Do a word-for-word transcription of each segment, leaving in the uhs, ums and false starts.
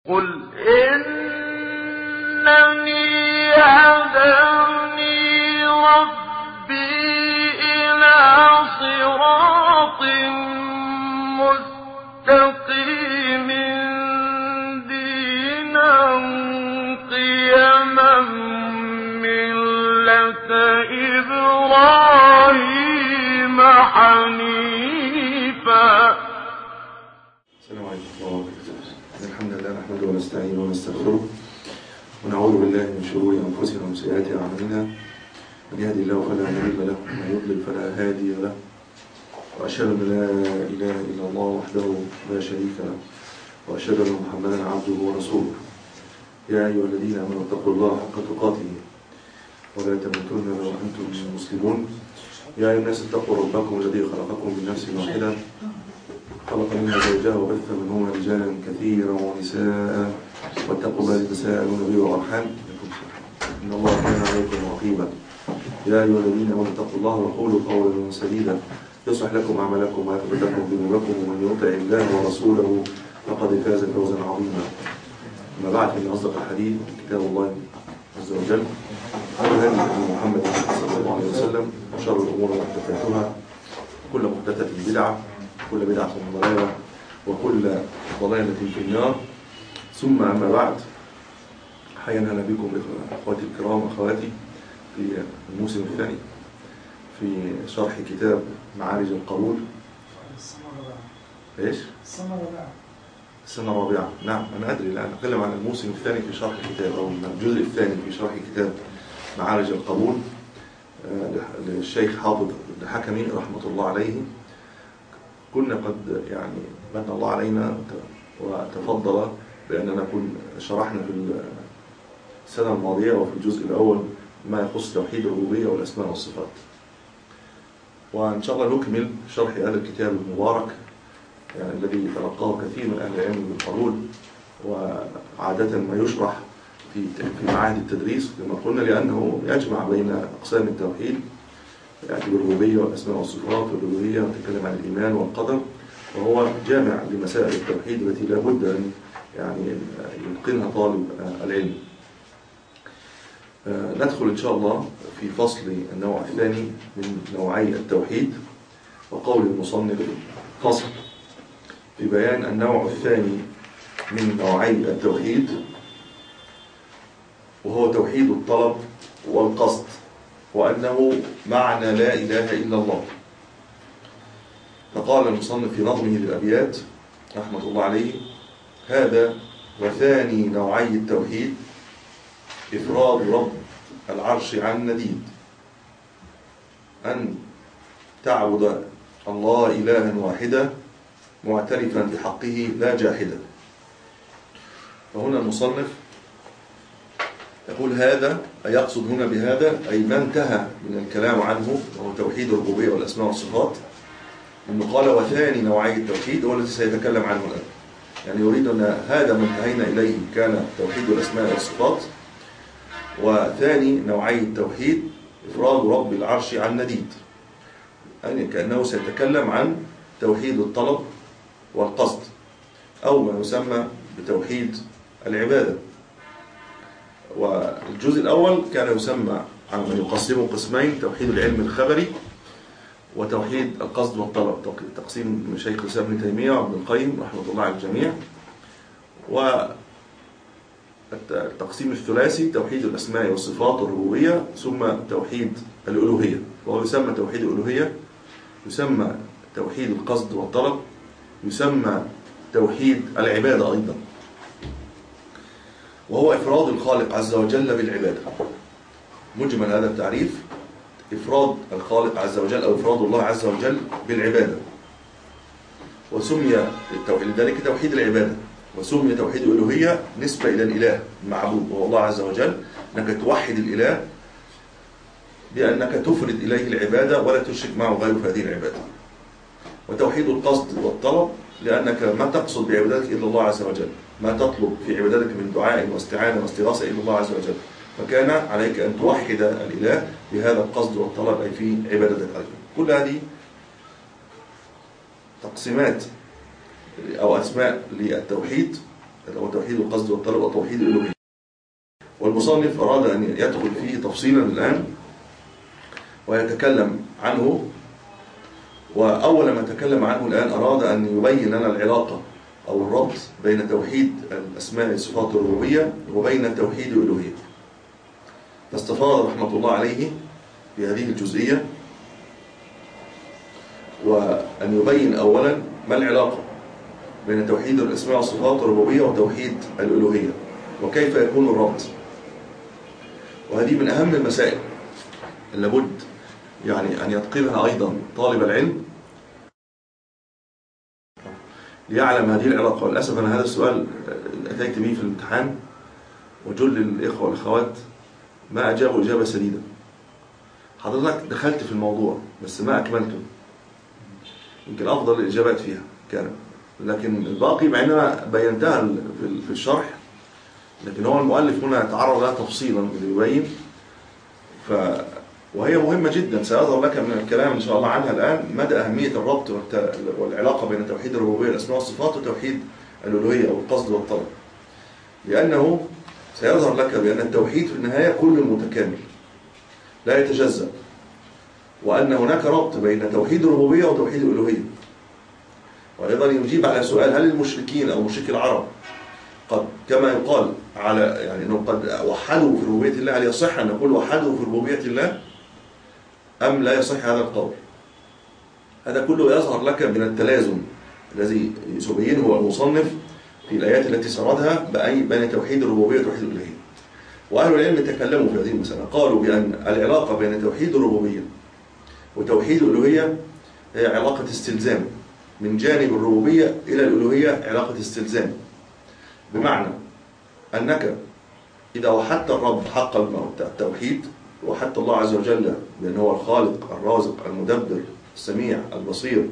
قل إنني هداني ربي إلى صراط مستقيم دينا قيما ملة إبراهيم حنيفا. السلام عليكم ورحمة الله وبركاته. الحمد لله نحمده ونستعينه ونستغفره ونعوذ بالله من شرور أنفسنا ومن سيئات أعمالنا. من يهدي الله فلا مضل له ومن يضلل فلا هادي له، وأشهد أن لا إله إلا الله وحده لا شريك له، وأشهد أن محمدا عبده ورسوله. يا أيها الذين آمنوا اتقوا الله حق تقاته ولا تموتن إلا وأنتم مسلمون. يا أيها الناس اتقوا ربكم الذي خلقكم من نفس واحدة خلق منها زوجها وبث منهما رجالا كثيرا ونساء واتقوا الله الذي تساءلون به والأرحام إن الله كان عليكم رقيبا. يا أيها الذين آمنوا اتقوا الله وقولوا قولا سديدا يصلح لكم أعمالكم ويغفر لكم ذنوبكم ومن يطع الله ورسوله فقد فاز فوزا عظيما. أما بعد فإن أصدق الحديث كتاب الله عز وجل وهدي محمد صلى الله عليه وسلم وشر الأمور محدثاتها وكل محدثة بدعة وكل بدعة ضلالة وكل ضلالة في النار. ثم أما بعد، حيانا بكم إخواتي الكرام وأخواتي في الموسم الثاني في شرح كتاب معارج القبول. ايش؟ السنة الرابعة. السنة الرابعة، نعم أنا أدري. الآن أتكلم عن الموسم الثاني في شرح الكتاب أو الجزء الثاني في شرح كتاب معارج القبول للشيخ حافظ الحكمي رحمة الله عليه. كنا قد يعني من الله علينا وتفضل بأننا كنا شرحنا في السنة الماضية وفي الجزء الأول ما يخص توحيد الربوبية والأسماء والصفات، وإن شاء الله نكمل شرح هذا الكتاب المبارك يعني الذي تلقاه كثير من أهل العلم بالقبول، وعادة ما يشرح في في معاهد التدريس كما قلنا، لأنه يجمع بين أقسام التوحيد يعني بالربوبية والأسماء والصفات والألوهية، وتكلم عن الإيمان والقدر، وهو جامع لمسائل التوحيد التي لا بد أن يعني يتقنها طالب العلم. ندخل إن شاء الله في فصل النوع الثاني من نوعي التوحيد، وقول المصنف فصل في بيان النوع الثاني من نوعي التوحيد، وهو توحيد الطلب والقصد، وأنه معنى لا إله إلا الله. فقال المصنف في نظمه للأبيات رحمة الله عليه: هذا وثاني نوعي التوحيد إفراد رب العرش عن نديد، أن تعبد الله إلها واحدا معترفا بحقه لا جاحدا. فهنا المصنف يقول هذا، أي يقصد هنا بهذا أي ما انتهى من الكلام عنه وهو توحيد الربوبية والأسماء والصفات، إنه قال وثاني نوعي التوحيد هو الذي سيتكلم عنه الآن. يعني يريد أن هذا ما انتهينا إليه كان توحيد الأسماء والصفات، وثاني نوعي التوحيد إفراد رب العرش عن نديد، يعني كأنه سيتكلم عن توحيد الطلب والقصد، أو ما يسمى بتوحيد العبادة. والجزء الأول كان يسمى عن من يقسمه قسمين: توحيد العلم الخبري وتوحيد القصد والطلب، تقسيم شيخ الإسلام ابن تيمية وابن القيم رحمة الله على الجميع. والتقسيم الثلاثي توحيد الأسماء والصفات والربوبية، ثم توحيد الألوهية، وهو يسمى توحيد الألوهية، يسمى توحيد القصد والطلب، يسمى توحيد العبادة أيضا، وهو إفراد الخالق عز وجل بالعبادة. مجمل هذا التعريف إفراد الخالق عز وجل أو إفراد الله عز وجل بالعبادة، وسمي لذلك توحيد العبادة، وسمي توحيد الألوهية نسبة إلى الإله المعبود وهو الله عز وجل، أنك توحد الإله بأنك تفرد إليه العبادة ولا تشرك معه غيره في هذه العبادة. وتوحيد القصد والطلب لأنك ما تقصد بعبادتك إلا الله عز وجل، ما تطلب في عبادتك من دعاء واستعانة واستغاثة إلا الله عز وجل، فكان عليك أن توحد الإله بهذا القصد والطلب أي في عبادتك أيضا. كل هذه تقسيمات أو أسماء للتوحيد وتوحيد القصد والطلب وتوحيد الألوهية. والمصنف أراد أن يدخل فيه تفصيلا الآن ويتكلم عنه. وأول ما تكلم عنه الآن أراد أن يبين لنا العلاقة أو الربط بين توحيد الأسماء والصفات الربوبية وبين توحيد الألوهية. فاستفاض رحمة الله عليه في هذه الجزئية، وأن يبين أولا ما العلاقة بين توحيد الأسماء والصفات الربوبية وتوحيد الألوهية، وكيف يكون الربط. وهذه من أهم المسائل اللي لابد يعني أن يتقنها أيضا طالب العلم ليعلم هذه العلاقة. وللأسف أنا هذا السؤال أتيت به في الامتحان، وجل الإخوة والأخوات ما أجابوا إجابة سديدة. حضرتك دخلت في الموضوع بس ما أكملته، يمكن أفضل الإجابات فيها كان، لكن الباقي مع أننا بينتها في الشرح، لكن هو المؤلف هنا يتعرض لها تفصيلا ليبين. ف وهي مهمة جدا، سيظهر لك من الكلام إن شاء الله عنها الآن مدى أهمية الربط والعلاقة بين توحيد الربوبية والأسماء والصفات وتوحيد الألوهية أو القصد والطلب، لأنه سيظهر لك بأن التوحيد في النهاية كل متكامل لا يتجزأ، وأن هناك ربط بين توحيد الربوبية وتوحيد الألوهية. وأيضا يجيب على سؤال هل المشركين أو مشركي العرب قد كما يقال على يعني أنهم قد وحدوا في ربوبية الله، هل يصح أن نقول وحدوا في ربوبية الله أم لا يصح هذا القول؟ هذا كله يظهر لك من التلازم الذي يبينه المصنف في الآيات التي سردها بين توحيد الربوبية وتوحيد الألوهية. وأهل العلم تكلموا في هذه المسألة، قالوا بأن العلاقة بين توحيد الربوبية وتوحيد الألوهية هي علاقة استلزام، من جانب الربوبية إلى الألوهية علاقة استلزام، بمعنى أنك إذا وحدت الرب حق التوحيد، وحدت الله عز وجل بأنه هو الخالق الرازق المدبر السميع البصير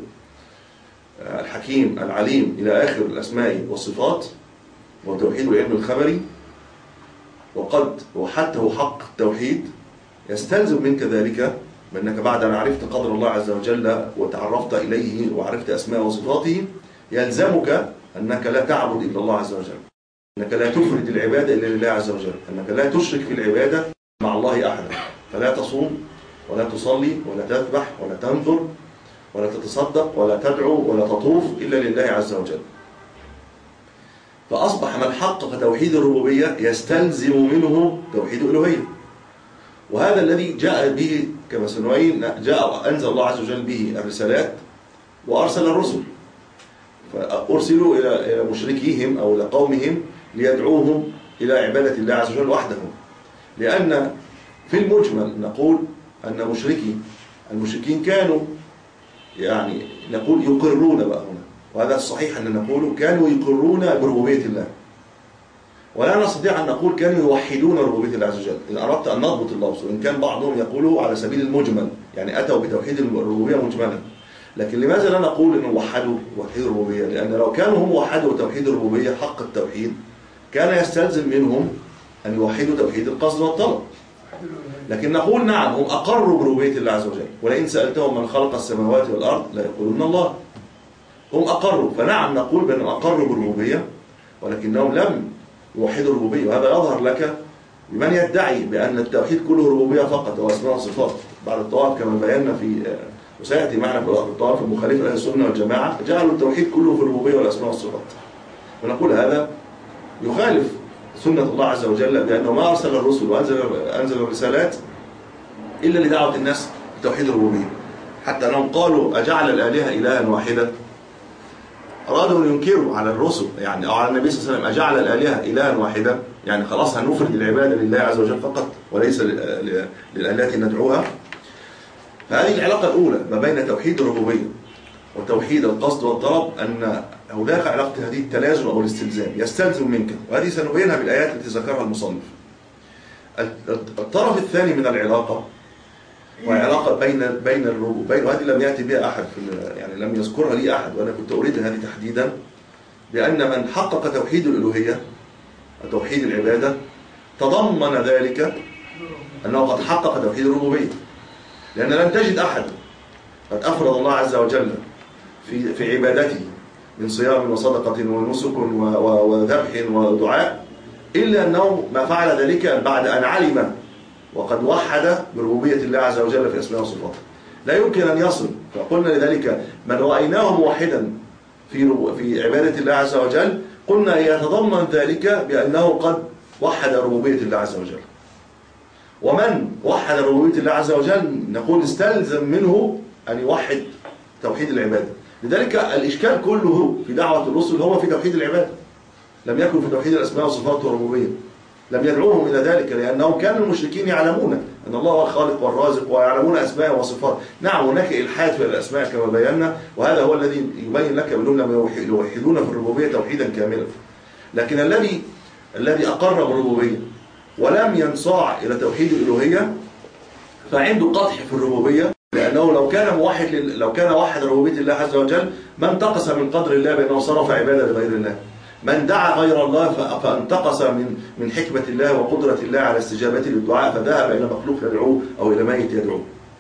الحكيم العليم إلى آخر الأسماء والصفات، وتوحيد العلم الخبري، وقد وحدته حق التوحيد، يستلزم منك ذلك بأنك بعد أن عرفت قدر الله عز وجل وتعرفت إليه وعرفت أسماء وصفاته، يلزمك أنك لا تعبد إلا الله عز وجل، أنك لا تفرد العبادة إلا لله عز وجل، أنك لا تشرك في العبادة مع الله أحدا، فلا تصوم ولا تصلي ولا تذبح ولا تنذر ولا تتصدق ولا تدعو ولا تطوف إلا لله عز وجل. فأصبح من حقق توحيد الربوبية يستلزم منه توحيد الألوهية، وهذا الذي جاء به كما سنوين جاء أنزل الله عز وجل به الرسالات وأرسل الرسل، فأرسلوا إلى مشركيهم أو إلى قومهم ليدعوهم إلى عبادة الله عز وجل وحده. لأن في المجمل نقول أن مشركي المشركين كانوا يعني نقول يقرون بقى هنا، وهذا الصحيح أن نقول كانوا يقرون بربوبية الله، ولا نستطيع أن نقول كانوا يوحدون ربوبية الله عز وجل إن أردت أن نضبط اللفظ، وإن كان بعضهم يقوله على سبيل المجمل، يعني أتوا بتوحيد الربوبية مجملا. لكن لماذا لا نقول أنهم وحدوا توحيد الربوبية؟ لأن لو كانوا هم وحدوا توحيد الربوبية حق التوحيد كان يستلزم منهم أن يوحدوا توحيد القصد والطلب. لكن نقول نعم هم أقروا بربوبية الله عز وجل، ولئن سألتهم من خلق السماوات والأرض لا يقولون الله. هم أقروا، فنعم نقول بأنهم أقروا بالربوبية ولكنهم لم يوحدوا الربوبية. وهذا يظهر لك بمن يدعي بأن التوحيد كله ربوبية فقط وأسماء وصفات بعد الطوائف كما بينا في وسيأتي معنا في الطوائف المخالفة لأهل السنة والجماعة، جعلوا التوحيد كله في الربوبية والأسماء والصفات. ونقول هذا يخالف سنة الله عز وجل، بأنه ما أرسل الرسل وأنزل أنزل الرسالات إلا لدعوة الناس بتوحيد الربوبية، حتى أنهم قالوا أجعل الآلهة إلها واحدة، أرادوا أن ينكروا على الرسل يعني أو على النبي صلى الله عليه وسلم أجعل الآلهة إلها واحدة، يعني خلاص هنفرد العبادة لله عز وجل فقط وليس للآلهة ندعوها. فهذه العلاقة الأولى ما بين توحيد الربوبية وتوحيد القصد والطلب، أن هناك علاقة هذه التلازم أو الاستلزام يستلزم منك، وهذه سنبينها بالآيات التي ذكرها المصنف. الطرف الثاني من العلاقة وعلاقة بين بين الربوبية، وهذه لم يأتي بها أحد يعني لم يذكرها لي أحد، وأنا كنت أريد هذه تحديدا، بأن من حقق توحيد الألوهية توحيد العبادة تضمن ذلك أنه قد حقق توحيد الربوبية، لأن لن تجد أحد قد أفرد الله عز وجل في في عبادته من صيام وصدقة ونسك وذبح ودعاء، إلا أنه ما فعل ذلك بعد أن علم وقد وحد بربوبية الله عز وجل في أسماء وصفاته. لا يمكن أن يصل. فقلنا لذلك من رأيناه موحدا في في عبادة الله عز وجل قلنا يتضمن ذلك بأنه قد وحد ربوبية الله عز وجل. ومن وحد ربوبية الله عز وجل نقول استلزم منه أن يوحد توحيد العبادة. لذلك الإشكال كله في دعوة الرسل هو في توحيد العبادة، لم يكن في توحيد الأسماء والصفات والربوبية. لم يدعوهم إلى ذلك لأنهم كانوا المشركين يعلمون أن الله هو الخالق والرازق ويعلمون أسماء وصفات. نعم هناك إلحاد في الأسماء كما بينا، وهذا هو الذي يبين لك بأنهم لم يوحدون في الربوبية توحيدا كاملا. لكن الذي الذي أقر بالربوبية ولم ينصاع إلى توحيد الألوهية فعنده قدح في الربوبية، لأنه لو كان موحد لو كان وحد ربوبية الله عز وجل ما انتقص من قدر الله بأنه صرف عبادة لغير الله. من دعا غير الله فانتقص من من حكمة الله وقدرة الله على استجابته للدعاء فذهب إلى مخلوق يدعوه أو إلى ميت يدعوه.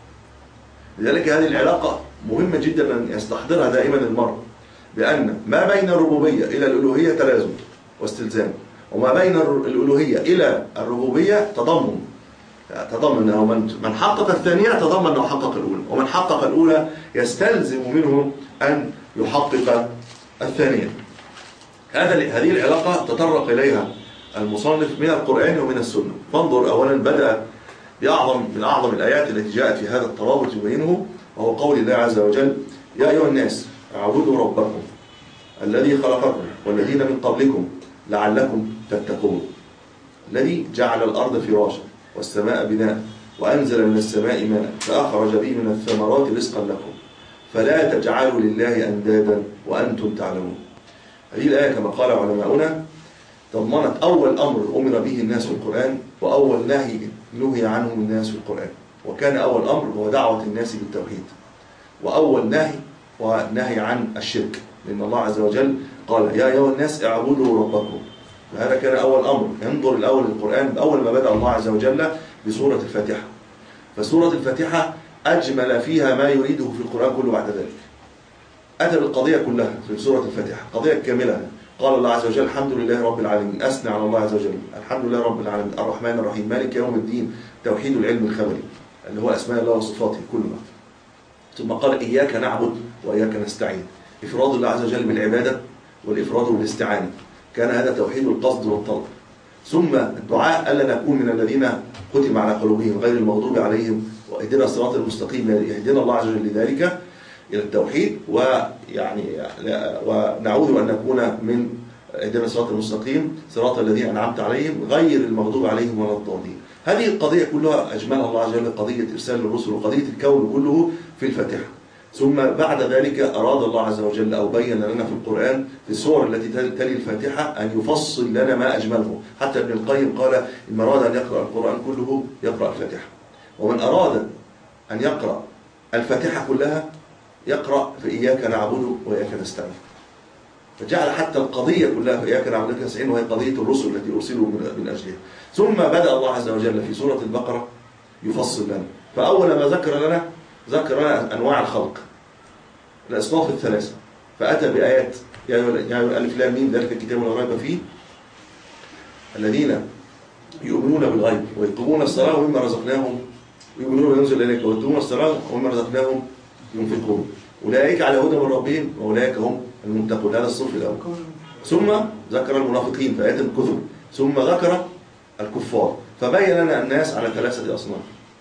لذلك هذه العلاقة مهمة جدا أن يستحضرها دائما المرء، بأن ما بين الربوبية إلى الألوهية تلازم واستلزام، وما بين الألوهية إلى الربوبية تضمن. تضمن أنه من من حقق الثانية تضمن أنه حقق الأولى، ومن حقق الأولى يستلزم منه أن يحقق الثانية. هذا هذه العلاقة تطرق إليها المصنف من القرآن ومن السنة. فانظر أولا بدأ بأعظم من أعظم الآيات التي جاءت في هذا الترابط يبينه، وهو قول الله عز وجل: يا أيها الناس اعبدوا ربكم الذي خلقكم والذين من قبلكم لعلكم تتقون الذي جعل الأرض فراشا والسماء بناء وأنزل من السماء ماء فأخرج به من الثمرات رزقا لكم فلا تجعلوا لله أندادا وأنتم تعلمون. هذه الآية كما قال علماؤنا ضمنت أول أمر أمر به الناس في القرآن، وأول نهي نهي عنه الناس في القرآن. وكان أول أمر هو دعوة الناس بالتوحيد، وأول نهي هو نهي عن الشرك، لأن الله عز وجل قال: يا أيها الناس اعبدوا ربكم. فهذا كان أول أمر. انظر الأول للقرآن أول ما بدأ الله عز وجل بسورة الفاتحة. فسورة الفاتحة أجمل فيها ما يريده في القرآن كله. بعد ذلك أتى بالقضية كلها في سورة الفاتحة، قضية كاملة. قال الله عز وجل: الحمد لله رب العالمين، أثنى على الله عز وجل، الحمد لله رب العالمين الرحمن الرحيم مالك يوم الدين، توحيد العلم الخبري اللي هو أسماء الله وصفاته كلها. ثم قال: إياك نعبد وإياك نستعين، إفراد الله عز وجل بالعبادة والإفراد بالاستعانة. كان هذا توحيد القصد والطلب. ثم الدعاء ألا نكون من الذين ختم على قلوبهم غير المغضوب عليهم واهدنا الصراط المستقيم، يهدنا الله عز وجل لذلك إلى التوحيد، ويعني ونعوذ أن نكون من اهدنا الصراط المستقيم صراط الذين أنعمت عليهم غير المغضوب عليهم ولا الضالين. هذه القضية كلها أجملها الله عز وجل، قضية إرسال الرسل وقضية الكون كله في الفاتحة. ثم بعد ذلك أراد الله عز وجل أو بين لنا في القرآن في السور التي تلي الفاتحة أن يفصل لنا ما أجمله. حتى ابن القيم قال: إن أراد أن يقرأ القرآن كله يقرأ الفاتحة، ومن أراد أن يقرأ الفاتحة كلها يقرأ في إياك نعبد وإياك نستعين. فجعل حتى القضية كلها في إياك نعبد وإياك نستعين، وهي قضية الرسل التي أرسلوا من أجلها. ثم بدأ الله عز وجل في سورة البقرة يفصل لنا. فأول ما ذكر لنا ذكر لنا أنواع الخلق، الأصناف الثلاثة، فأتى بآيات: يا أيها الألف لام ميم ذلك الكتاب لا ريب فيه الذين يؤمنون بالغيب ويقيمون الصلاة ومما رزقناهم ويؤمنون بما أنزل إليك ويقيمون الصلاة ومما رزقناهم ينفقون أولئك على هدى من ربهم وأولئك هم المتقون. هذا الصنف الأول. ثم ذكر المنافقين في آيات الكفر، ثم ذكر الكفار، فبين لنا الناس على ثلاثة أصناف: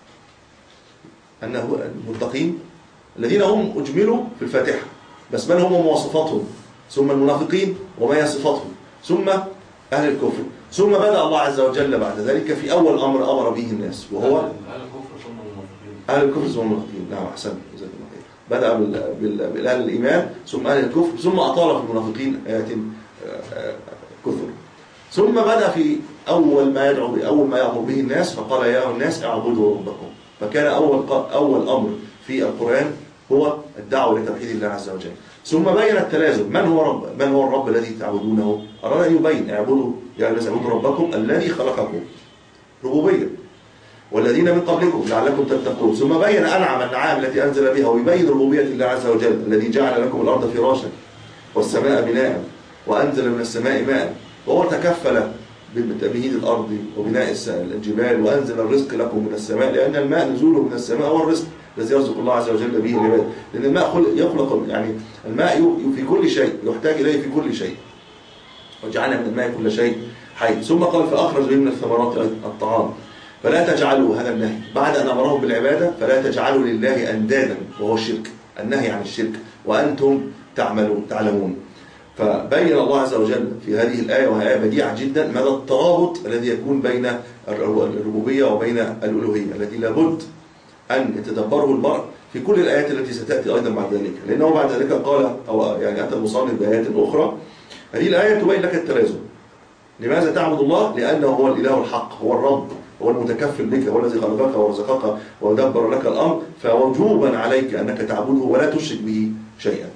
أنه المتقين الذين هم أجملوا في الفاتحة بس من هم مواصفاتهم، ثم المنافقين وما هي صفاتهم، ثم أهل الكفر. ثم بدأ الله عز وجل بعد ذلك في أول أمر أمر به الناس، وهو أهل الكفر ثم المنافقين. أهل الكفر ثم المنافقين. نعم أحسن. بدأ بالأهل الإيمان ثم أهل الكفر، ثم أطال في المنافقين آيات كثر. ثم بدأ في أول ما يدعو أول ما يأمر به الناس، فقال: يا الناس اعبدوا ربكم. فكان أول أول أمر في القرآن هو الدعوة لتوحيد الله عز وجل. ثم بين التلازم. من هو رب من هو الرب الذي تعبدونه؟ أراد أن يبين: اعبدوا يا الناس اعبدوا ربكم الذي خلقكم، ربوبية، والذين من قبلكم لعلكم تتقون. ثم بين أنعم النعام التي أنزل بها ويبين ربوبية الله عز وجل: الذي جعل لكم الأرض فراشا والسماء بناء وأنزل من السماء ماء، وهو تكفل بتمهيد الأرض وبناء الجبال، وأنزل الرزق لكم من السماء، لأن الماء نزوله من السماء هو الرزق الذي يرزق الله عز وجل به العباد، لأن الماء يخلق، يعني الماء في كل شيء يحتاج إليه في كل شيء، وجعلنا من الماء كل شيء حي. ثم قال فأخرج به من الثمرات الطعام، فلا تجعلوا، هذا النهي بعد أن أمرهم بالعبادة، فلا تجعلوا لله أندادا وهو الشرك، النهي عن الشرك، وأنتم تعملون تعلمون. فبين الله عز وجل في هذه الآية، وهي آية بديعة جدا، مدى الترابط الذي يكون بين الربوبية وبين الألوهية التي لابد أن يتدبره المرء في كل الآيات التي ستأتي أيضا بعد ذلك، لأنه بعد ذلك قال، أو يعني أتى المصنف بآيات أخرى. هذه الآية تبين لك التلازم. لماذا تعبد الله؟ لأنه هو الإله الحق، هو الرب، هو المتكفل بك، هو الذي خلقك ورزقك ودبر لك الأمر، فوجوبا عليك أنك تعبده ولا تشرك به شيئا.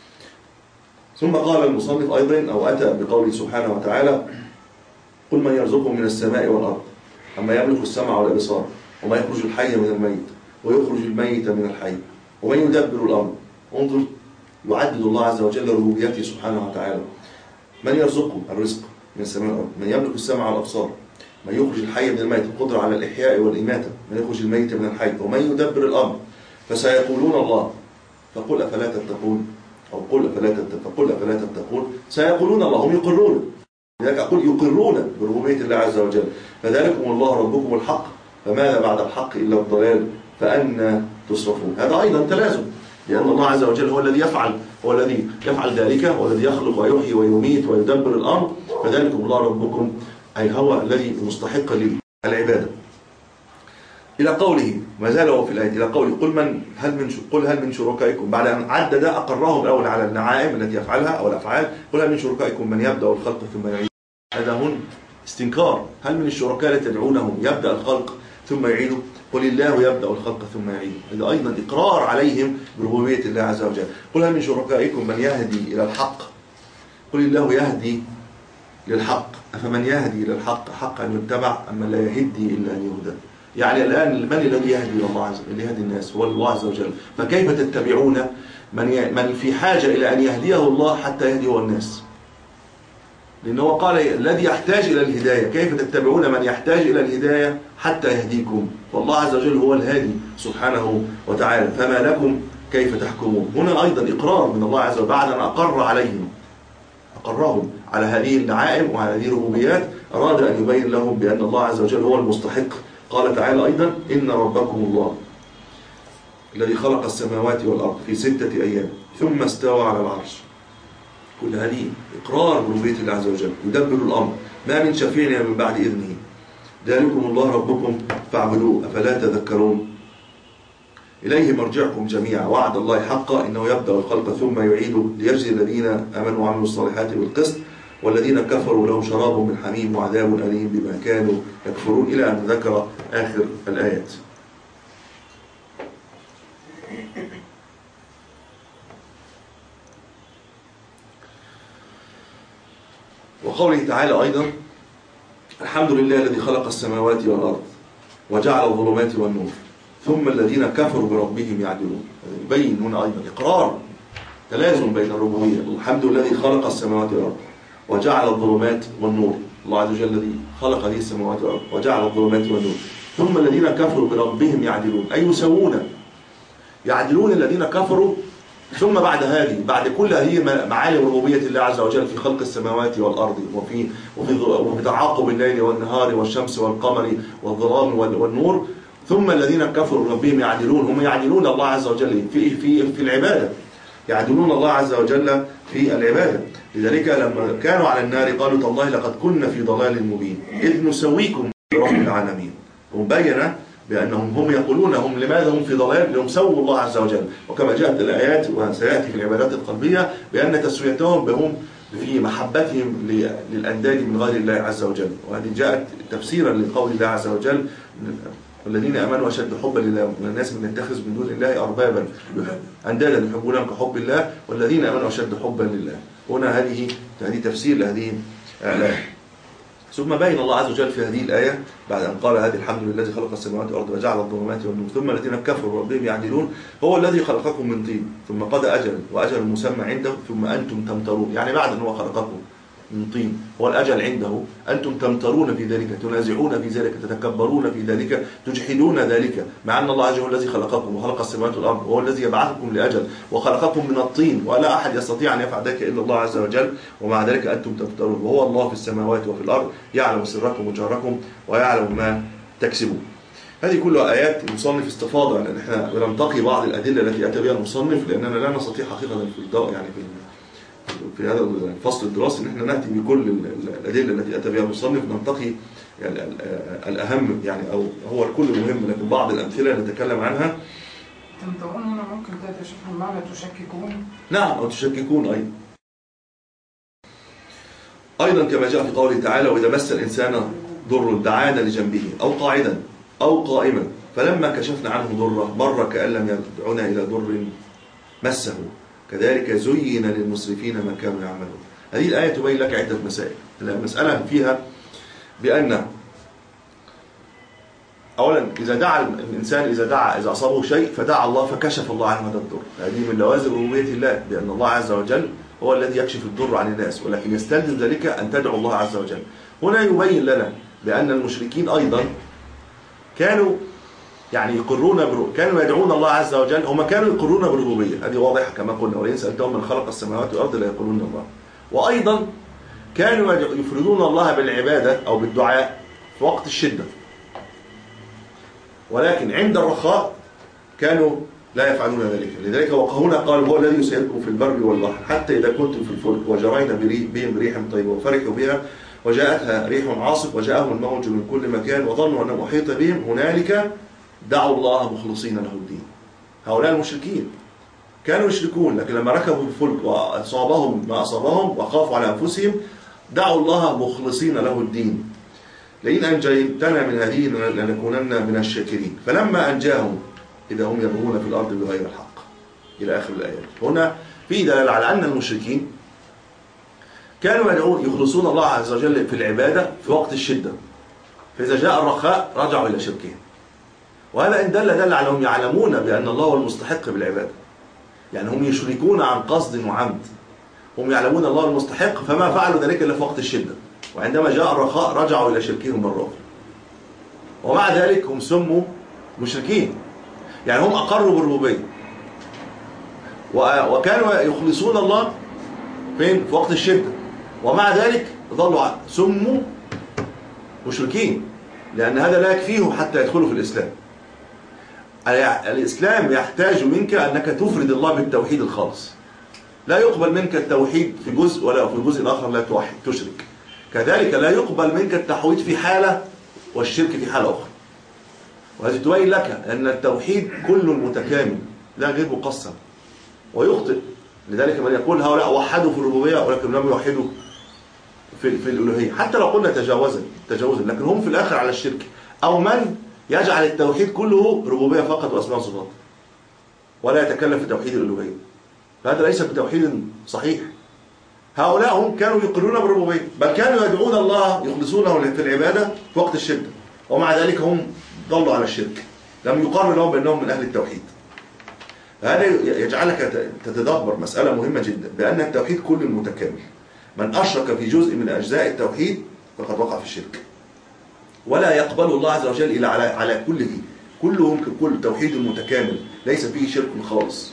ثم قال المصنف أيضا، أو أتى بقوله سبحانه وتعالى: قل من يرزقكم من السماء والأرض، أما يملك السمع والأبصار، وما يخرج الحي من الميت ويخرج الميت من الحي، ومن يدبر الأمر. انظر، يعدد الله عز وجل ربوبيته سبحانه وتعالى. من يرزقكم الرزق من السماء والأرض، من يملك السمع والأبصار، من يخرج الحي من الميت، القدرة على الإحياء والإماتة، من يخرج الميت من الحي، ومن يدبر الأمر. فسيقولون الله، فقل أفلا تتقون، أو قل أفلا تتقون، فقل أفلا تتقون. سيقولون الله، هم يقرون، لذلك أقول يقرون بربوبية الله عز وجل. فذلكم الله ربكم الحق، فماذا بعد الحق إلا الضلال، فأنى تصرفون. هذا أيضا تلازم، لأن الله عز وجل هو الذي يفعل، هو الذي يفعل ذلك، هو الذي يخلق ويحيي ويميت ويدبر الأمر. فذلكم الله ربكم، أي هو الذي مستحق للعبادة. إلى قوله، ما زال هو في الآية، إلى قوله: قل من هل من قل هل من شركائكم، بعد أن عدد أقرهم الأول على النعائم التي يفعلها أو الأفعال، قل هل من شركائكم من يبدأ الخلق ثم يعيد. هذا هون استنكار، هل من الشركاء الذين تدعونهم يبدأ الخلق ثم يعيده؟ قل الله يبدأ الخلق ثم يعيده. هذا أيضا إقرار عليهم بربوبية الله عز وجل. قل هل من شركائكم من يهدي إلى الحق، قل الله يهدي للحق، أفمن يهدي إلى الحق حق أن يتبع، أما لا يهدي إلا أن يهدى. يعني الآن من الذي يهدي إلى الله عز وجل؟ اللي يهدي الناس هو الله عز وجل. فكيف تتبعون من من في حاجة إلى أن يهديه الله حتى يهدي هو الناس؟ لأنه قال الذي يحتاج إلى الهداية، كيف تتبعون من يحتاج إلى الهداية حتى يهديكم؟ والله عز وجل هو الهادي سبحانه وتعالى، فما لكم كيف تحكمون؟ هنا أيضا إقرار من الله عز وجل بعد أن أقر عليهم، أقرهم على هذه النعائم وعلى هذه الربوبيات، أراد أن يبين لهم بأن الله عز وجل هو المستحق. قال تعالى أيضا: إن ربكم الله الذي خلق السماوات والأرض في ستة أيام ثم استوى على العرش. كل هذه إقرار بربوبية الله عز وجل، يدبر الأمر، ما من شفيع من بعد إذنه. ذلكم الله ربكم فاعبدوه، أفلا تذكرون. إليه مرجعكم جميعا، وعد الله حقا، إنه يبدأ الخلق ثم يعيده، ليجزي الذين آمنوا وعملوا الصالحات بالقسط، والذين كفروا لهم شراب من حميم وعذاب أليم بما كانوا يكفرون، إلى أن ذكر آخر الآيات. وقوله تعالى أيضا: الحمد لله الذي خلق السماوات والأرض وجعل الظلمات والنور ثم الذين كفروا بربهم يعدلون. يبين هنا أيضا إقرار تلازم بين الربوبية. الحمد لله الذي خلق السماوات والأرض وجعل الظلمات والنور، الله عز وجل الذي خلق هذه السماوات والأرض وجعل الظلمات والنور، ثم الذين كفروا بربهم يعدلون، أي يسوون، يعدلون الذين كفروا. ثم بعد هذه، بعد كل هذه معالم ربوبية الله عز وجل في خلق السماوات والأرض وفي وفي وفي تعاقب الليل والنهار والشمس والقمر والظلام والنور، ثم الذين كفروا بربهم يعدلون، هم يعدلون الله عز وجل في في في العبادة، يعدلون الله عز وجل في العبادة. لذلك لما كانوا على النار قالوا: تالله لقد كنا في ضلال مبين إذ نسويكم برب العالمين. ومبين بأنهم هم يقولون هم لماذا هم في ضلال؟ لهم سووا الله عز وجل، وكما جاءت الآيات وسيأتي في العبادات القلبية بأن تسويتهم بهم في محبتهم للأنداد من غير الله عز وجل. وهذه جاءت تفسيرا لقول الله عز وجل: والذين آمنوا أشد حبا لله، من الناس من يتخذ من دون الله أربابا أندادا يحبونهم كحب الله والذين آمنوا أشد حبا لله. هنا هذه هذه تفسير لهذه الآية. ثم بين الله عز وجل في هذه الآية بعد أن قال هذه الحمد لله الذي خلق السماوات والأرض وجعل الظلمات والنور ثم الذين كفروا ربهم يعدلون هو الذي خلقكم من طين ثم قضى أجل وأجل مسمى عنده ثم أنتم تمترون. يعني بعد أن هو خلقكم من طين هو الأجل عنده، أنتم تمترون في ذلك، تنازعون في ذلك، تتكبرون في ذلك، تجحدون ذلك، مع أن الله عز وجل الذي خلقكم وخلق السماوات والأرض وهو الذي يبعثكم لأجل وخلقكم من الطين ولا أحد يستطيع أن يفعل ذلك إلا الله عز وجل، ومع ذلك أنتم تمترون وهو الله في السماوات وفي الأرض يعلم سركم وجهركم ويعلم ما تكسبون. هذه كلها آيات المصنف استفاض، لأن احنا بننتقي بعض الأدلة التي أتى بها المصنف، لأننا لا نستطيع حقيقة في الضوء يعني في في هذا الفصل الدراسي ان احنا ناتي بكل الادله التي اتى بها المصنف، ننتقي يعني الاهم يعني او هو الكل مهم، لكن بعض الامثله نتكلم عنها. تمترون هنا ممكن تشوف المعنى تشككون. نعم، او تشككون ايضا. ايضا كما جاء في قوله تعالى: واذا مس الانسان ضر دعانا لجنبه او قاعدا او قائما فلما كشفنا عنه ضره مر كأن لم يدعنا الى ضر مسه كذلك زين للمسرفين ما كانوا يعملون. هذه الآية تبين لك عدة مسائل. المسألة فيها بأن أولا إذا دعا الإنسان إذا دعا إذا أصابه شيء فدعا الله فكشف الله عنه هذا الضر، هذه من لوازم ربوبية الله، بأن الله عز وجل هو الذي يكشف الضر عن الناس، ولكن يستلزم ذلك أن تدعو الله عز وجل. هنا يبين لنا بأن المشركين أيضا كانوا يعني يقرون برو... كانوا يدعون الله عز وجل، هم كانوا يقرون بالربوبيه، هذه واضحه كما قلنا: ولئن سألتهم من خلق السماوات والارض لا يقولون الله. وايضا كانوا يفردون الله بالعباده او بالدعاء في وقت الشده، ولكن عند الرخاء كانوا لا يفعلون ذلك. لذلك وهنا قال: هو الذي يسيركم في البر والبحر حتى اذا كنتم في الفلك وجرينا بهم بريح طيبه وفرحوا بها وجاءتها ريح عاصف وجاءهم الموج من كل مكان وظنوا انه محيط بهم هنالك دعوا الله مخلصين له الدين. هؤلاء المشركين كانوا يشركون، لكن لما ركبوا في الفلك وأصابهم ما أصابهم وخافوا على أنفسهم دعوا الله مخلصين له الدين: لئن أنجيتنا من هذه لنكونن من الشاكرين. فلما أنجاهم إذا هم يبغون في الأرض بغير الحق إلى آخر الآيات. هنا في دلالة على أن المشركين كانوا يدعون يخلصون الله عز وجل في العبادة في وقت الشدة، فإذا جاء الرخاء رجعوا إلى شركهم. وهذا إن دل دل على هم يعلمون بأن الله هو المستحق بالعبادة، يعني هم يشركون عن قصد وعمد، هم يعلمون الله المستحق فما فعلوا ذلك إلا في وقت الشدة، وعندما جاء الرخاء رجعوا إلى شركهم مرة أخرى. ومع ذلك هم سموا مشركين، يعني هم أقروا بالربوبية وكانوا يخلصون الله فين؟ في وقت الشدة، ومع ذلك ظلوا سموا مشركين، لأن هذا لا يكفيه حتى يدخلوا في الإسلام. الإسلام يحتاج منك أنك تفرد الله بالتوحيد الخالص، لا يقبل منك التوحيد في جزء ولا في الجزء الآخر لا توحد تشرك. كذلك لا يقبل منك التحويد في حالة والشرك في حالة أخرى. وهذه تبين لك أن التوحيد كل متكامل لا غير مقسم ويخطئ. لذلك من يقول هؤلاء وحدوا في الربوبية ولكن لم يوحدوا في, في الألوهية، حتى لو قلنا تجاوزا تجاوزا لكن هم في الآخر على الشرك، أو من يجعل التوحيد كله ربوبية فقط وأسماء وصفات ولا يتكلم في توحيد الألوهية، فهذا ليس بتوحيد صحيح. هؤلاء هم كانوا يقرون بالربوبية، بل كانوا يدعون الله يخلصونه في العبادة في وقت الشدة، ومع ذلك هم ضلوا على الشرك، لم يقرر لهم بأنهم من أهل التوحيد. هذا يجعلك تتدبر مسألة مهمة جدا، بأن التوحيد كل متكامل، من أشرك في جزء من أجزاء التوحيد فقد وقع في الشرك، ولا يقبل الله عز وجل إلا على على كله، كلهم كل توحيد متكامل ليس فيه شرك خالص.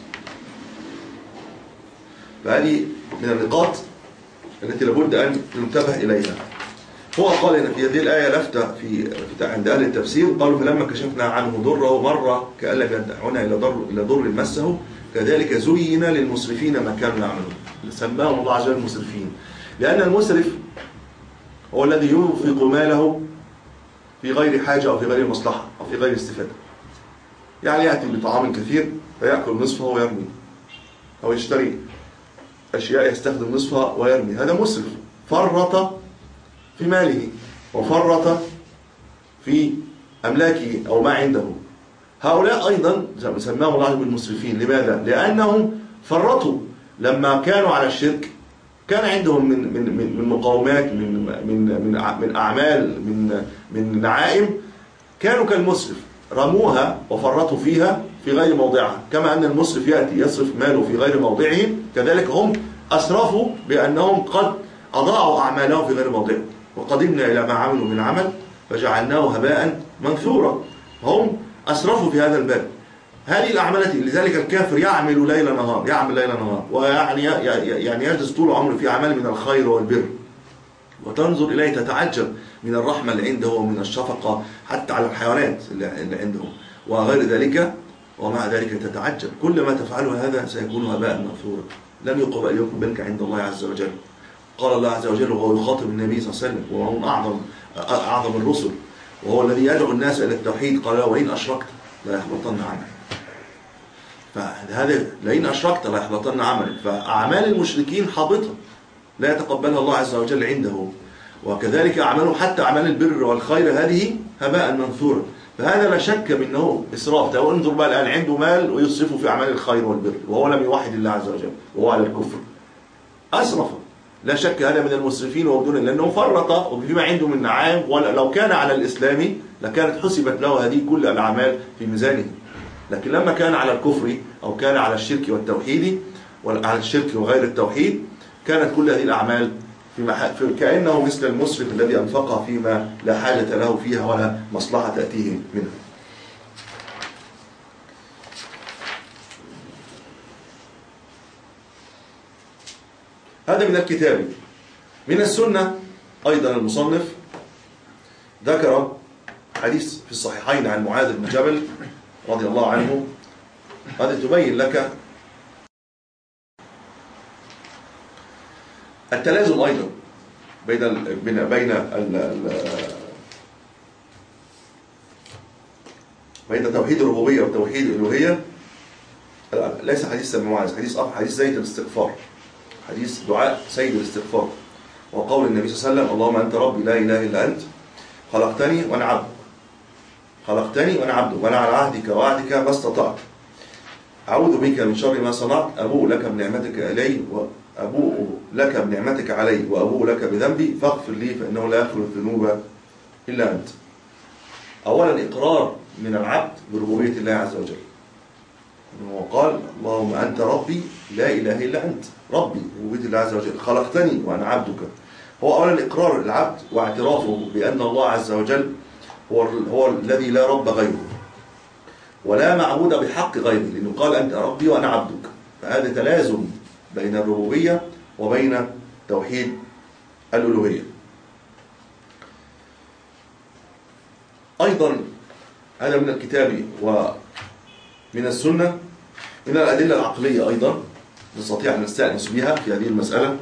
فهذه من النقاط التي لابد أن ننتبه إليها. هو قال إن في هذه الآية لفتة في عند أهل التفسير، قالوا: فلما كشفنا عنه ضره مر كأن لم يدعنا إلى ضر إلى ضر مسه كذلك زين للمسرفين ما كانوا يعملون. سماهم الله عز وجل المسرفين، لأن المسرف هو الذي ينفق ماله في غير حاجة أو في غير مصلحة أو في غير استفادة. يعني يأتي بطعام كثير فيأكل نصفه ويرمي، أو يشتري أشياء يستخدم نصفها ويرمي، هذا مسرف، فرط في ماله وفرط في أملاكه أو ما عنده. هؤلاء أيضا سماهم الله بالمسرفين. لماذا؟ لأنهم فرطوا لما كانوا على الشرك، كان عندهم من من من من مقاومات، من من من من أعمال، من من نعائم، كانوا كالمسرف رموها وفرطوا فيها في غير موضعها. كما أن المسرف يأتي يصرف ماله في غير موضعه، كذلك هم أسرفوا بأنهم قد أضاعوا أعمالهم في غير موضعه. وقدمنا إلى ما عملوا من عمل فجعلناه هباء منثورا. هم أسرفوا في هذا الباب. هذه الأعمال، لذلك الكافر يعمل ليل نهار، يعمل ليل نهار، ويعني يعني يجلس طول عمره في أعمال من الخير والبر، وتنظر إليه تتعجب من الرحمة اللي عنده ومن الشفقة حتى على الحيوانات اللي عندهم وغير ذلك، ومع ذلك تتعجب. كل ما تفعله هذا سيكون هباء منثورا، لم يقبل يقبلك عند الله عز وجل. قال الله عز وجل وهو يخاطب النبي صلى الله عليه وسلم وهو من أعظم أعظم الرسل، وهو الذي يدعو الناس إلى التوحيد، قال وإن أشركت لا يحبطن عملك. فهذا لئن أشركت لا يحبطن عملك. فأعمال المشركين حابطة لا يتقبلها الله عز وجل عنده، وكذلك أعمالهم حتى أعمال البر والخير هذه هباء منثورا. فهذا لا شك منه إسراف. ده انظر بقى الآن عنده مال ويصرفه في أعمال الخير والبر وهو لم يوحد الله عز وجل وهو على الكفر، أسرف. لا شك هذا من المسرفين وبدون، لأنه فرط وفيما عنده من نعام. ولو كان على الإسلام لكانت حسبت له هذه كل الأعمال في ميزانه، لكن لما كان على الكفر أو كان على الشرك والتوحيد وعلى الشرك وغير التوحيد كانت كل هذه الأعمال في كأنه مثل المسرف الذي أنفقها فيما لا حاجة له فيها ولا مصلحة تأتيه منها. هذا من الكتاب. من السنة أيضا المصنف ذكر حديث في الصحيحين عن معاذ بن جبل رضي الله عنه. هذا تبين لك التلازم أيضا بين ال بين بين ال بين توحيد الربوبية وتوحيد الألوهية. ليس حديث سيدنا معاذ، حديث أخر، حديث سيد الاستغفار، حديث دعاء سيد الاستغفار، وقول النبي صلى الله عليه وسلم اللهم أنت ربي لا إله إلا أنت خلقتني وأنا عبدك خلقتني وأنا عبدك وأنا على عهدك ووعدك ما استطعت أعوذ بك من شر ما صنعت أبوء لك بنعمتك علي وأبوء لك بنعمتك علي وأبوء لك بذنبي فاغفر لي فإنه لا يغفر الذنوب إلا أنت. أولا إقرار من العبد بربوبية الله عز وجل، وقال اللهم أنت ربي لا إله إلا أنت، ربي ربوبية الله عز وجل، خلقتني وأنا عبدك. هو أولا إقرار العبد واعترافه بأن الله عز وجل هو, هو الذي لا رب غيره ولا معبود بحق غيره، لأنه قال أنت ربي وأنا عبدك. فهذا تلازم بين الربوبية وبين توحيد الألوهية. أيضا هذا من الكتاب ومن السنة. من الأدلة العقلية أيضا نستطيع أن نستأنس بها في هذه المسألة،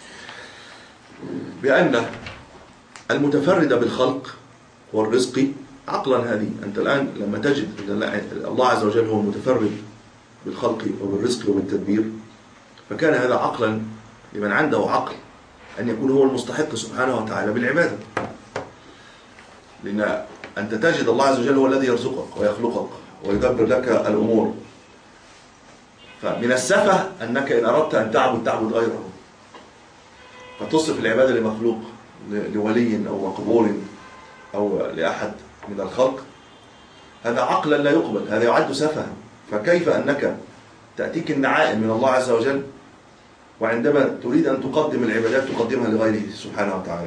بأن المتفرد بالخلق والرزق عقلا هذه، أنت الآن لما تجد أن الله عز وجل هو المتفرد بالخلق وبالرزق وبالتدبير، فكان هذا عقلا لمن عنده عقل أن يكون هو المستحق سبحانه وتعالى بالعبادة. لأن أنت تجد الله عز وجل هو الذي يرزقك ويخلقك ويدبر لك الأمور. فمن السفه أنك إن أردت أن تعبد تعبد غيره، فتصرف العبادة لمخلوق، لولي أو مقبول أو لأحد من الخلق. هذا عقلا لا يقبل، هذا يعد سفها. فكيف أنك تأتيك النعائم من الله عز وجل وعندما تريد أن تقدم العبادات تقدمها لغيره سبحانه وتعالى،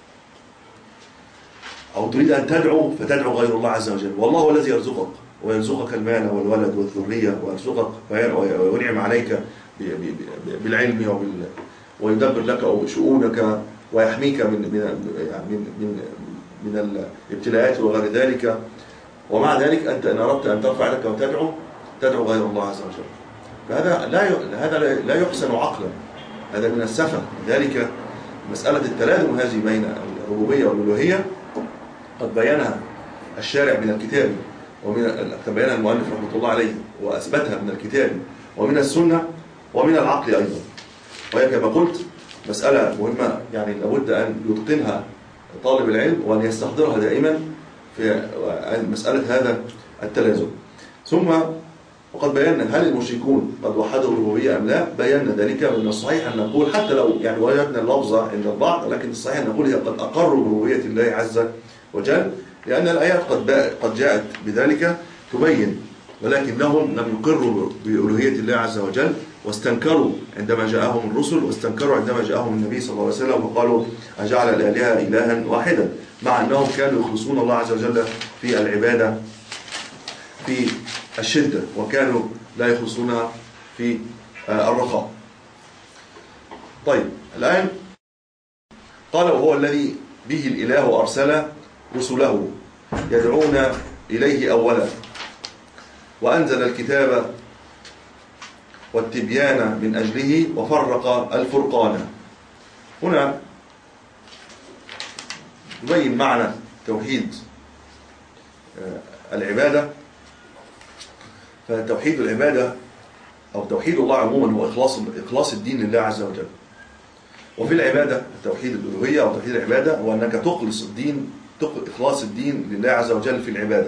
أو تريد أن تدعو فتدعو غير الله عز وجل. والله هو الذي يرزقك ويرزقك المال والولد والذرية ويرزقك وينعم عليك بالعلم وبال ويدبر لك شؤونك ويحميك من من من من الابتلاءات وغير ذلك. ومع ذلك أنت إن أردت أن ترفع لك وتدعو تدعو غير الله عز وجل. فهذا لا هذا لا يحسن عقلا، هذا من السفه. لذلك مسألة التلازم هذه بين الربوبية والألوهية قد بينها الشارع من الكتاب ومن بينها المؤلف رحمه الله عليه وأثبتها من الكتاب ومن السنة ومن العقل أيضا. وهي كما قلت مسألة مهمة، يعني لابد أن يتقنها طالب العلم وأن يستحضرها دائما في مسألة هذا التلازم. ثم وقد بينا هل المشركون قد وحدوا الربوبية أم لا. بينا ذلك، من الصحيح أن نقول حتى لو يعني وجدنا اللفظة عند البعض، لكن الصحيح أن نقول هي قد أقروا بربوبية الله عز وجل، لأن الآيات قد قد جاءت بذلك تبين، ولكنهم لم يقروا بألوهية الله عز وجل، واستنكروا عندما جاءهم الرسل، واستنكروا عندما جاءهم النبي صلى الله عليه وسلم، وقالوا أجعل الآلهة إلها واحدا، مع أنهم كانوا يخلصون الله عز وجل في العبادة في الشدة، وكانوا لا يخلصون في الرخاء. طيب الآن قال وهو الذي به الإله أرسل رسله يدعون إليه أولا، وأنزل الكتاب والتبيان من أجله، وفرق الفرقان. هنا يبين معنى توحيد العبادة. فتوحيد العبادة أو توحيد الله عموما هو إخلاص إخلاص الدين لله عز وجل. وفي العبادة توحيد الألوهية أو توحيد العبادة هو أنك تخلص الدين، إخلاص الدين لله عز وجل في العبادة.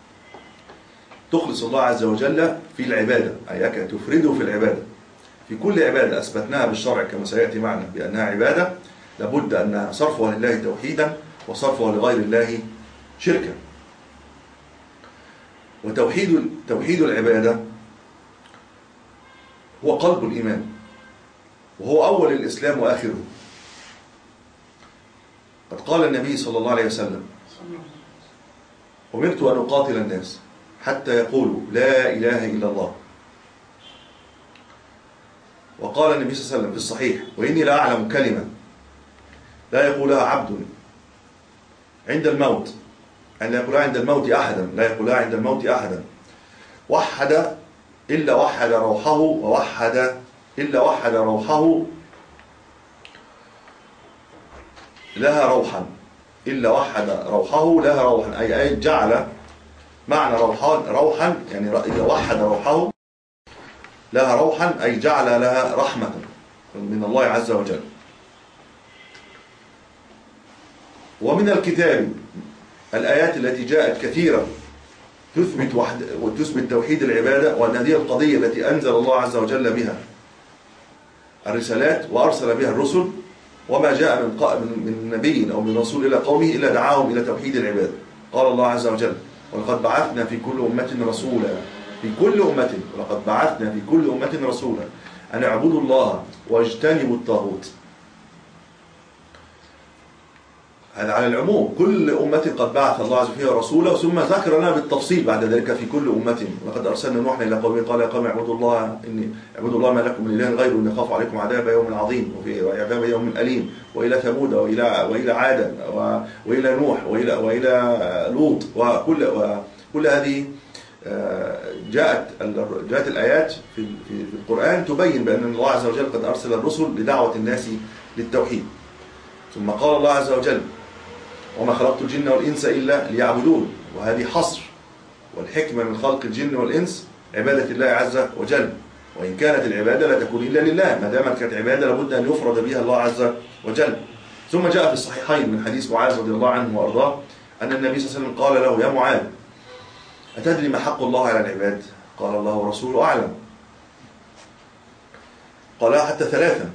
تخلص الله عز وجل في العبادة، أي أنك تفرده في العبادة. في كل عبادة أثبتناها بالشرع كما سيأتي معنا بأنها عبادة، لابد أن صرفها لله توحيدا وصرفها لغير الله شركا. وتوحيد توحيد العبادة هو قلب الإيمان، وهو أول الإسلام وآخره. قد قال النبي صلى الله عليه وسلم: أمرت أن أقاتل الناس حتى يقولوا لا إله إلا الله. وقال النبي صلى الله عليه وسلم في الصحيح: وإني لا أعلم كلمة لا يقولها عبد عند الموت، أن لا يقولها عند الموت أحدا، لا يقولها عند الموت أحدا وحد إلا وحد روحه، ووحد إلا وحد روحه لها روحا، إلا وحد روحه لها روحا، أي أي جعل معنى روحان روحا يعني إذا وحد روحه لها روحا، أي جعل لها رحمة من الله عز وجل. ومن الكتاب الآيات التي جاءت كثيرا تثبت وحد وتثبت توحيد العبادة، وأن هذه القضية التي أنزل الله عز وجل بها الرسالات وأرسل بها الرسل، وما جاء من من نبي أو من رسول إلى قومه إلا دعاهم إلى توحيد العبادة. قال الله عز وجل: ولقد بعثنا في كل أمة رسولا في كل أمة ولقد بعثنا في كل أمة رسولا أن اعبدوا الله واجتنبوا الطاغوت. هذا على العموم، كل أمة قد بعث الله عز وجل فيها رسولا، ثم ذكر لنا بالتفصيل بعد ذلك في كل أمة. ولقد أرسلنا نوحا إلى قومه قال يا قوم اعبدوا الله إني اعبدوا الله ما لكم من إله غيره إني أخاف عليكم عذاب يوم عظيم وفي عذاب يوم أليم. وإلى ثمود وإلى وإلى عاد وإلى نوح وإلى وإلى لوط، وكل وكل هذه جاءت جاءت الآيات في في القرآن تبين بأن الله عز وجل قد أرسل الرسل لدعوة الناس للتوحيد. ثم قال الله عز وجل: وما خلقت الجن والإنس إلا ليعبدون. وهذه حصر، والحكمة من خلق الجن والإنس عبادة الله عز وجل، وإن كانت العبادة لا تكون إلا لله، ما دامت كانت عبادة لابد أن يفرد بها الله عز وجل. ثم جاء في الصحيحين من حديث معاذ رضي الله عنه وأرضاه أن النبي صلى الله عليه وسلم قال له: يا معاذ أتدري ما حق الله على العباد؟ قال: الله ورسوله أعلم. قال: حتى ثلاثا.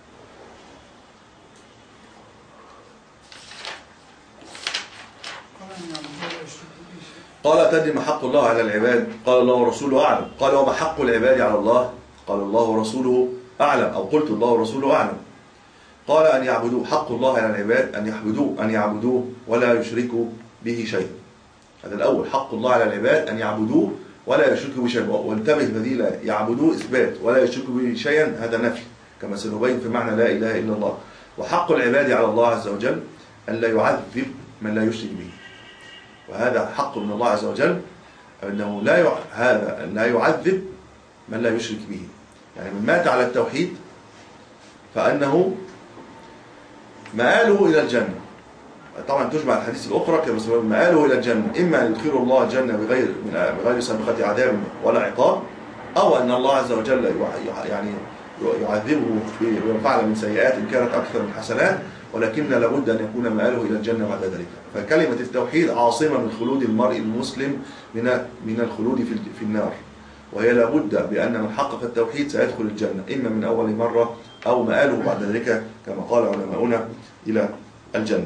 قال: أتدري ما حق الله على العباد؟ قال: الله ورسوله أعلم. قال: وما حق العباد على الله؟ قال: الله ورسوله أعلم، أو قلت الله ورسوله أعلم. قال: أن يعبدوا حق الله على العباد أن يعبدوه أن يعبدوه ولا يشركوا به شيئا. هذا الأول، حق الله على العباد أن يعبدوه ولا يشركوا به شيئا. وانتبه، الذي يعبدوه إثبات ولا يشركوا به شيئا هذا نفي، كما سنبين في معنى لا إله إلا الله. وحق العباد على الله عز وجل أن لا يعذب من لا يشرك به، وهذا حق من الله عز وجل، أنه لا ي... هذا لا يعذب من لا يشرك به. يعني من مات على التوحيد فأنه مآله إلى الجنة. طبعا تجمع الحديث الأخرى كما مآله إلى الجنة، إما أن يدخله الله الجنة بغير من بغير سابقة عذاب ولا عقاب، أو أن الله عز وجل يعني يعذبه ويرفع من سيئات إن كانت أكثر من حسنات، ولكن لابد أن يكون مآله إلى الجنة بعد ذلك. فكلمة التوحيد عاصمة من خلود المرء المسلم من من الخلود في في النار. وهي لابد بأن من حقق التوحيد سيدخل الجنة إما من أول مرة أو مآله بعد ذلك كما قال علماؤنا إلى الجنة.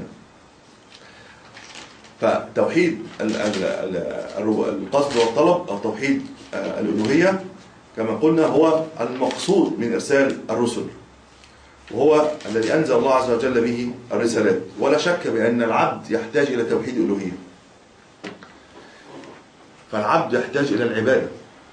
فتوحيد القصد والطلب أو توحيد الألوهية كما قلنا هو المقصود من إرسال الرسل، وهو الذي أنزل الله عز وجل به الرسالات. ولا شك بأن العبد يحتاج إلى توحيد الألوهية، فالعبد يحتاج إلى العبادة،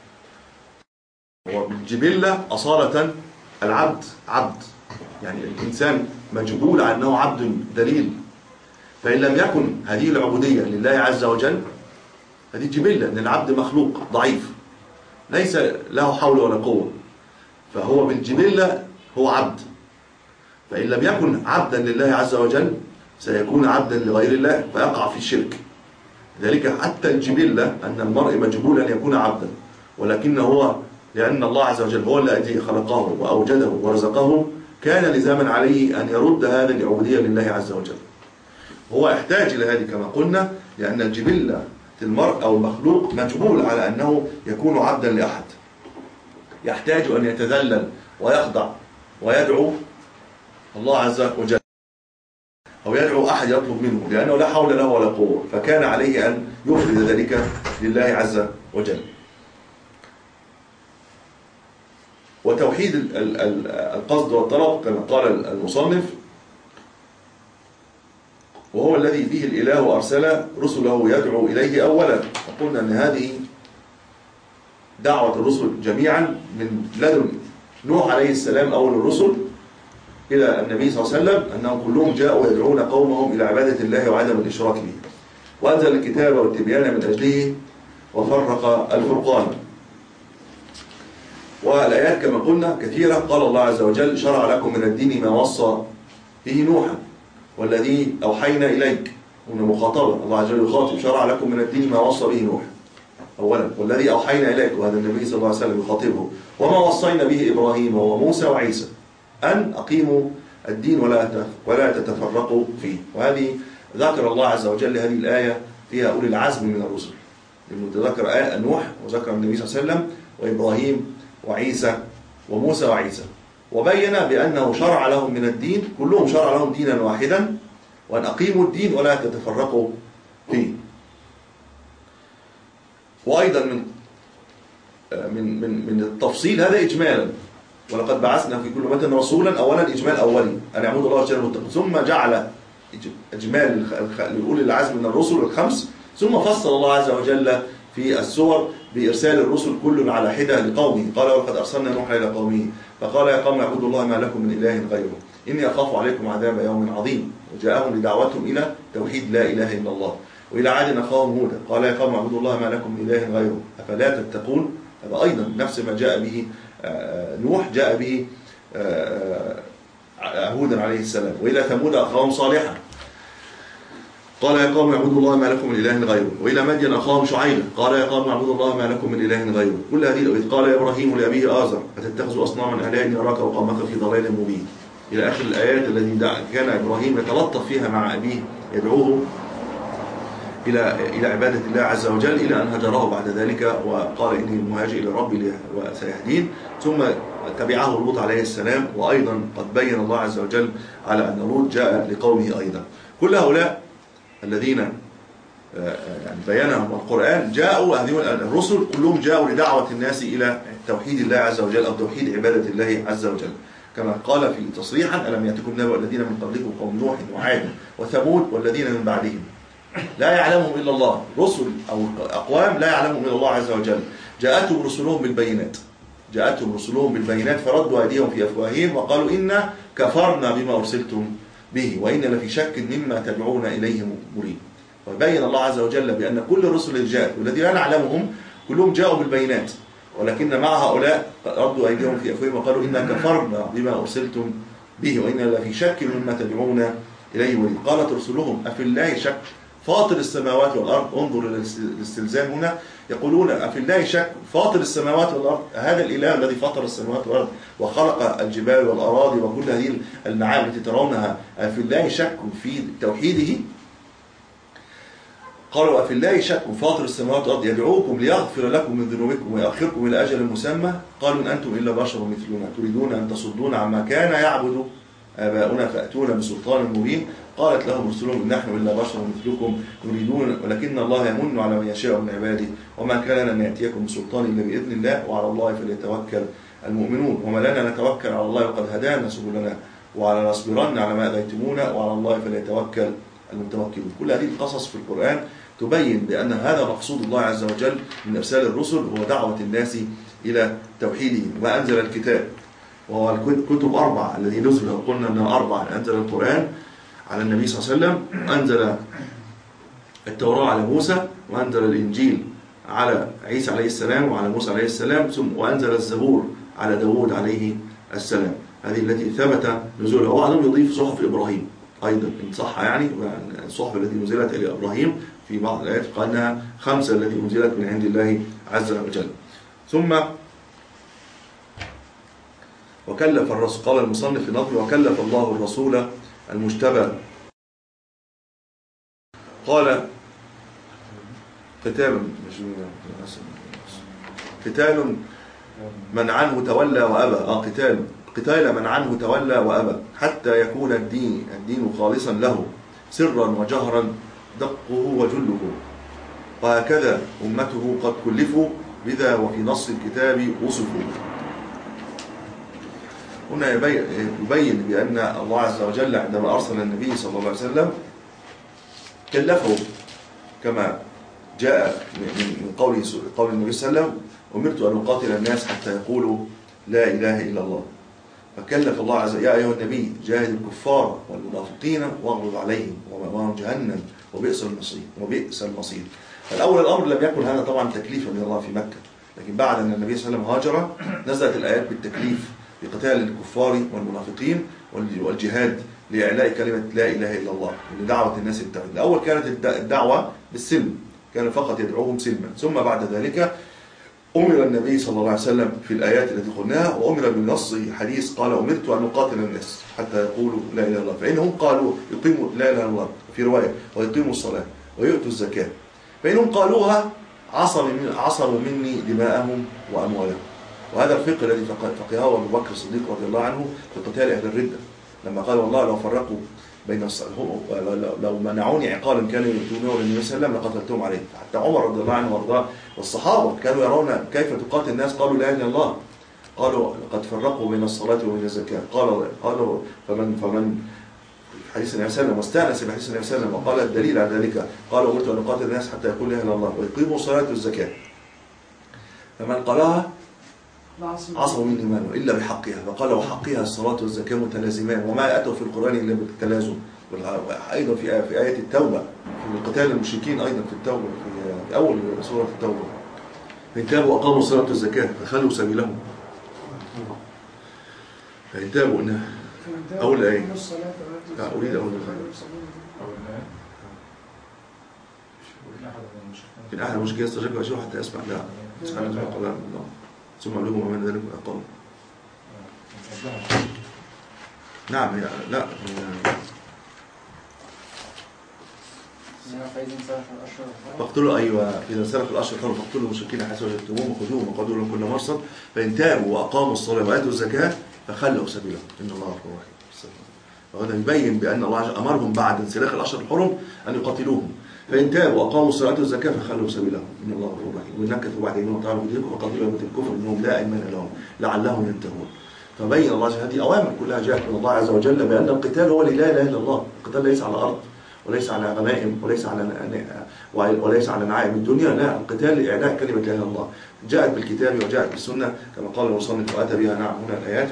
وبالجبلة أصالة العبد عبد، يعني الإنسان مجبول على أنه عبد دليل، فإن لم يكن هذه العبودية لله عز وجل هذه جبلة، أن العبد مخلوق ضعيف ليس له حول ولا قوة، فهو بالجبلة هو عبد. فإن لم يكن عبدا لله عز وجل سيكون عبدا لغير الله فيقع في الشرك. لذلك حتى الجبلة أن المرء مجبول أن يكون عبدا، ولكن هو لأن الله عز وجل هو الذي خلقه وأوجده ورزقه كان لزاما عليه أن يرد هذه العبودية لله عز وجل. هو يحتاج إلى هذه كما قلنا، لأن الجبلة المرء أو المخلوق مجبول على أنه يكون عبدا لأحد، يحتاج أن يتذلل ويخضع ويدعو الله عز وجل أو يدعو أحد يطلب منه، لأنه لا حول له ولا قوة، فكان عليه أن يفرد ذلك لله عز وجل. وتوحيد القصد والطلب كما قال المصنف وهو الذي به الإله أرسل رسله يدعو إليه أولا. فقلنا أن هذه دعوة الرسل جميعا من لدن نوح عليه السلام أول الرسل إلى النبي صلى الله عليه وسلم أنهم كلهم جاءوا يدعون قومهم إلى عبادة الله وعدم الإشراك به، وأنزل الكتاب والتبيان من أجله وفرق الفرقان. والآيات كما قلنا كثيرة. قال الله عز وجل شرع لكم من الدين ما وصى به نوحا والذي أوحينا إليك، هنا مخاطبة، الله عز وجل يخاطب شرع لكم من الدين ما وصى به نوح أولا والذي أوحينا إليك، وهذا النبي صلى الله عليه وسلم يخاطبه، وما وصينا به إبراهيم وموسى وعيسى أن أقيموا الدين ولا ولا تتفرقوا فيه. وهذه ذكر الله عز وجل هذه الآية فيها أولي العزم من الرسل، لأنه ذكر آية نوح وذكر النبي صلى الله عليه وسلم وإبراهيم وعيسى وموسى وعيسى، وبين بأنه شرع لهم من الدين كلهم شرع لهم دينا واحدا وأن أقيموا الدين ولا تتفرقوا فيه. وأيضا من من من من التفصيل هذا إجمالا، ولقد بعثنا في كل أمة رسولا، أولا إجمال أولي أن يعبدوا الله وجل وتقوا، ثم جعل إجمال لأولي العزم من الرسل الخمس، ثم فصل الله عز وجل في السور بإرسال الرسل كل على حدة لقومه. قال ولقد أرسلنا نوحا إلى قومه فقال يا قوم اعبدوا الله ما لكم من إله غيره إني أخاف عليكم عذاب يوم عظيم، وجاءهم لدعوتهم إلى توحيد لا إله إلا الله. وإلى عاد أخاهم هودا قال يا قوم اعبدوا الله ما لكم من إله غيره أفلا تتقون. هذا أيضا نفس ما جاء به نوح جاء به هودا عليه السلام. وإلى ثمود أخاهم صالحا قال يا قوم اعبدوا الله ما لكم من إله غيره. وإلى مدين أخاهم شعيبا قال يا قوم اعبدوا الله ما لكم من إله غيره. كل هذه إذ قال يا إبراهيم لأبيه آزر أتتخذوا أصناما آلهة إني أراك وقومك في ضلال مبين، إلى آخر الآيات التي كان إبراهيم يتلطف فيها مع أبيه يدعوه إلى إلى عبادة الله عز وجل، إلى أن هجره بعد ذلك وقال إني مهاجر إلى ربي وسيهدين. ثم تبعه لوط عليه السلام، وأيضا قد بين الله عز وجل على أن لوط جاء لقومه أيضا. كل هؤلاء الذين يعني بينهم القرآن جاءوا، هذه الرسل كلهم جاءوا لدعوة الناس إلى توحيد الله عز وجل أو توحيد عبادة الله عز وجل، كما قال في تصريحا ألم يأتكم نبأ الذين من قبلكم قوم نوح وعاد وثمود والذين من بعدهم لا يعلمهم إلا الله. رسل أو أقوام لا يعلمهم إلا الله عز وجل، جاءتهم رسلهم بالبينات جاءتهم رسلهم بالبينات فردوا أيديهم في أفواههم وقالوا إنا كفرنا بما أرسلتم به وإنا لفي شك مما تدعون إليه مريب. وبين الله عز وجل بأن كل الرسل اللي جاءت والذين لا نعلمهم كلهم جاءوا بالبينات، ولكن مع هؤلاء ردوا أيديهم في أفواههم وقالوا إنا كفرنا بما أرسلتم به وإنا لفي شك مما تدعون إليه مريب. قالت رسلهم أفي الله شك فاطر السماوات والأرض. انظر إلى الاستلزام هنا، يقولون أفي الله شك فاطر السماوات والأرض، هذا الإله الذي فطر السماوات والأرض وخلق الجبال والأراضي وكل هذه النعام التي ترونها، أفي الله شك في توحيده؟ قالوا أفي الله شك فاطر السماوات والأرض يدعوكم ليغفر لكم من ذنوبكم ويؤخركم إلى أجل مسمى قالوا إن أنتم إلا بشر مثلنا تريدون أن تصدون عما كان يعبد آباؤنا فأتونا بسلطان مبين قالت لهم رسلهم إن نحن إلا بشر مثلكم نريدون ولكن الله يمن على من يشاء من عباده وما كان لنا أن يأتيكم بسلطان إلا بإذن الله وعلى الله فليتوكل المؤمنون وما لنا نتوكل على الله وقد هدانا سبلنا وعلى نصبرن على ما أذيتمونا وعلى الله فليتوكل المتوكلون. كل هذه القصص في القرآن تبين بأن هذا مقصود الله عز وجل من إرسال الرسل هو دعوة الناس إلى توحيده. وأنزل الكتاب وهو الكتب أربعة الذي نزل قلنا أنها أربعة. أنزل القرآن على النبي صلى الله عليه وسلم وأنزل التوراة على موسى وأنزل الإنجيل على عيسى عليه السلام وعلى موسى عليه السلام ثم وأنزل الزبور على داود عليه السلام. هذه التي ثبت نزولها. وبعضهم يضيف صحف إبراهيم أيضا إن صح يعني الصحف التي نزلت إلى إبراهيم في بعض الآيات قال أنها خمسة التي نزلت من عند الله عز وجل. ثم وكلف الرسول قال المصنف في نظمه وكلف الله الرسول المجتبى قال قتال قتال من عنه تولى وأبى اه قتال قتال من عنه تولى وأبى حتى يكون الدين الدين خالصا له سرا وجهرا دقه وجله وهكذا أمته قد كلفوا بذا وفي نص الكتاب وصفوا. هنا يبين بأن الله عز وجل عندما أرسل النبي صلى الله عليه وسلم كلفه كما جاء من قول قول النبي صلى الله عليه وسلم أمرت أن أقاتل الناس حتى يقولوا لا إله إلا الله. فكلف الله عز وجل يا أيها النبي جاهد الكفار والمنافقين واغلظ عليهم ومأواهم جهنم وبئس المصير وبئس المصير. فالأول الأمر لم يكن هذا طبعا تكليفا من الله في مكة، لكن بعد أن النبي صلى الله عليه وسلم هاجر نزلت الآيات بالتكليف بقتال الكفار والمنافقين والجهاد لإعلاء كلمة لا إله إلا الله ولدعوة الناس للتوحيد. الأول كانت الدعوة بالسلم، كان فقط يدعوهم سلما، ثم بعد ذلك أمر النبي صلى الله عليه وسلم في الآيات التي قلناها وأمر بالنص حديث قال أمرت أن أقاتل الناس حتى يقولوا لا إله إلا الله. فإنهم قالوا يقيموا لا إله إلا الله في رواية ويقيموا الصلاة ويؤتوا الزكاة فإنهم قالوها عصموا مني دماءهم وأموالهم. وهذا الفقه الذي فقهه أبو بكر الصديق رضي الله عنه في قتال أهل الردة لما قال والله لو فرقوا بين لو منعوني عقالا كانوا يؤتونه للنبي صلى الله عليه وسلم لقتلتهم عليه. حتى عمر رضي الله عنه وارضاه والصحابة كانوا يرون كيف تقاتل الناس قالوا لا إله إلا الله قالوا لقد فرقوا بين الصلاة وبين الزكاة قالوا قالوا فمن فمن حديث النبي صلى الله عليه وسلم واستأنس بحديث النبي صلى الله عليه وسلم وقال الدليل على ذلك قالوا أمرت أن أقاتل الناس حتى يقول لا إله إلا الله ويقيموا الصلاة والزكاة فمن قالها عصموا من إيمانه إلا بحقها. فقال وحقها الصلاة والزكاة متلازمان وما أتوا في القرآن إلا بالتلازم. أيضا في في آية التوبة في قتال المشركين أيضا في التوبة في أول سورة التوبة فإن تابوا وأقاموا الصلاة والزكاة فخلوا سبيلهم. فإن تابوا إن أول آية أريد أول إن أحد المشركين يستجيب ويشوف حتى يسمع لا سبحانه وتعالى ثم أبلغوا من ذلك أقام. نعم لا فاقتلوا أيوة إذا سرق الأشهر قالوا فاقتلوا المشركين حيث وجدتموهم وخذوهم وقعدوا لهم كل مرصد فإن تابوا وأقاموا الصلاة وآتوا الزكاة فخلوا سبيلهم إن الله غفور رحيم. وهذا يبين بأن الله أمرهم بعد انسلاخ الأشهر الحرم أن يقاتلوهم فإن تابوا وأقاموا الصلاة والزكاة فخلوا سبيلهم إن الله غفور رحيم. ونكثوا بعد إنهم تعالوا بدينكم وقاتلوا أئمة الكفر إنهم لا أيمان لهم لعلهم ينتهون. فبين الله هذه أوامر كلها جاءت من الله عز وجل بأن القتال هو لا إله إلا الله. القتال ليس على الأرض وليس على غنائم وليس على وليس على نعائم الدنيا، لا القتال لإعلاء كلمة لا إله إلا الله. جاءت بالكتاب وجاءت بالسنة كما قال المصنف وأتى بها. نعم هنا الآيات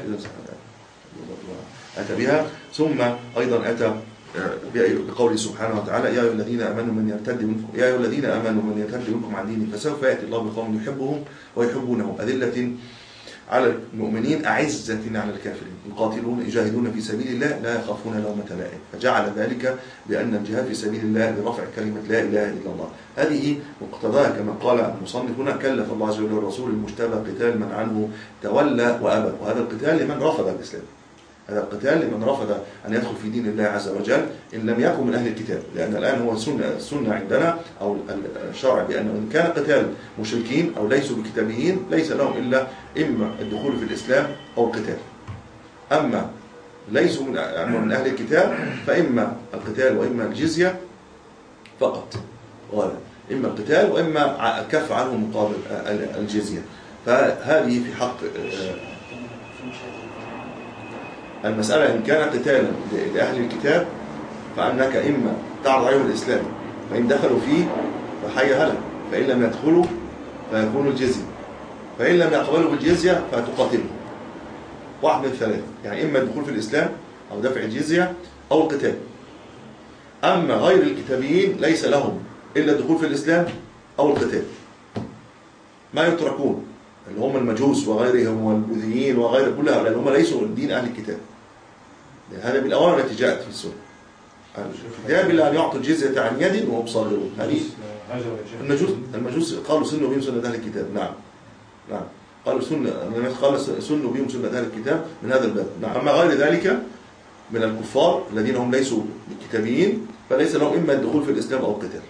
أتى بها ثم أيضا أتى بقوله سبحانه وتعالى يا أيها الذين آمنوا من يرتد منكم يا أيها الذين آمنوا من يرتد منكم عن دينه فسوف يأتي الله بقوم يحبهم ويحبونه أذلة على المؤمنين أعزة على الكافرين يقاتلون يجاهدون في سبيل الله لا يخافون لومة لائم. فجعل ذلك بأن الجهاد في سبيل الله لرفع كلمة لا إله إلا الله. هذه مقتضاها كما قال المصنف هنا كلف الله عز وجل الرسول المجتبى قتال من عنه تولى وأبى. وهذا القتال لمن رفض الإسلام. هذا القتال لمن رفض أن يدخل في دين الله عز وجل إن لم يكن من أهل الكتاب، لأن الآن هو السنة, السنة عندنا أو الشرع بأنه إن كان قتال مشركين أو ليسوا بكتابيين ليس لهم إلا إما الدخول في الإسلام أو القتال. أما ليسوا من, من أهل الكتاب فإما القتال وإما الجزية فقط، غالبا إما القتال وإما الكف عنهم مقابل الجزية. فهذه في حق المسألة إن كان قتالا لأهل الكتاب فأنك إما تعرض عليهم الإسلام فإن دخلوا فيه فحي هلا، فإن لم يدخلوا فيكون الجزية، فإن لم يقبلوا بالجزية فتقاتلهم. واحد من ثلاثة، يعني إما الدخول في الإسلام أو دفع الجزية أو القتال. أما غير الكتابيين ليس لهم إلا الدخول في الإسلام أو القتال، ما يتركون اللي هم المجوس وغيرهم والبوذيين وغير كلها، لأن هم ليسوا من دين أهل الكتاب. هذا بالأوامر التي جاءت في السنة. الكتاب إلا أن يعطوا الجزية عن يد وهم صاغرون. هذه المجوس المجوس قالوا سنوا بهم سنة أهل الكتاب. نعم نعم قالوا سنة قال سنوا بهم سنة أهل الكتاب من هذا الباب. نعم. أما غير ذلك من الكفار الذين هم ليسوا كتابيين فليس لهم إما الدخول في الإسلام أو القتال.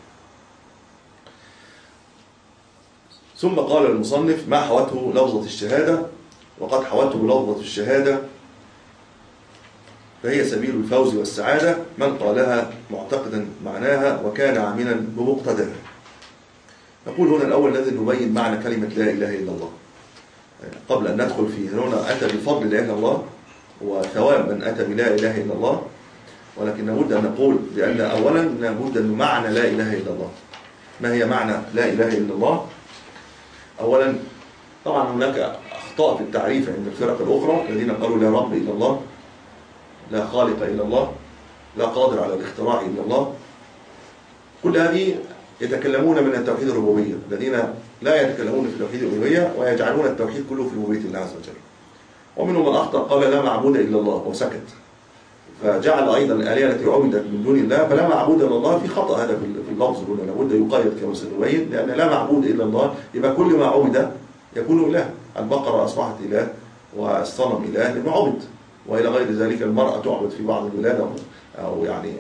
ثم قال المصنف ما حوته لفظة الشهادة، وقد حوته لفظة الشهادة فهي سبيل الفوز والسعادة من قالها معتقدا معناها وكان عاملا بمقتضاها. نقول هنا الأول لازم نبين معنى كلمة لا إله إلا الله قبل أن ندخل فيه. هنا أتى بفضل لا إله إلا الله وثواب من أتى بلا إله إلا الله، ولكن لابد أن نقول بأن أولا لابد أن معنى لا إله إلا الله. ما هي معنى لا إله إلا الله؟ أولا طبعا هناك أخطاء في التعريف عند الفرق الأخرى الذين قالوا لا رب إلا الله، لا خالق إلا الله، لا قادر على الاختراع إلا الله. كل هذه يتكلمون من التوحيد الربوبية، الذين لا يتكلمون في توحيد الألوهية ويجعلون التوحيد كله في ربوبية الله عز وجل. ومنهم من أخطأ قال لا معبود إلا الله وسكت، فجعل أيضا الآلهة التي عبدت من دون الله فلا معبود إلا الله. في خطأ هذا في اللفظ هنا، لابد يقيد كما سنبين، لأن لا معبود إلا الله يبقى كل ما عبد يكون إله. البقرة أصبحت إله والصنم إله لأنه عبد، وإلى غير ذلك المرأة تعبد في بعض البلاد أو يعني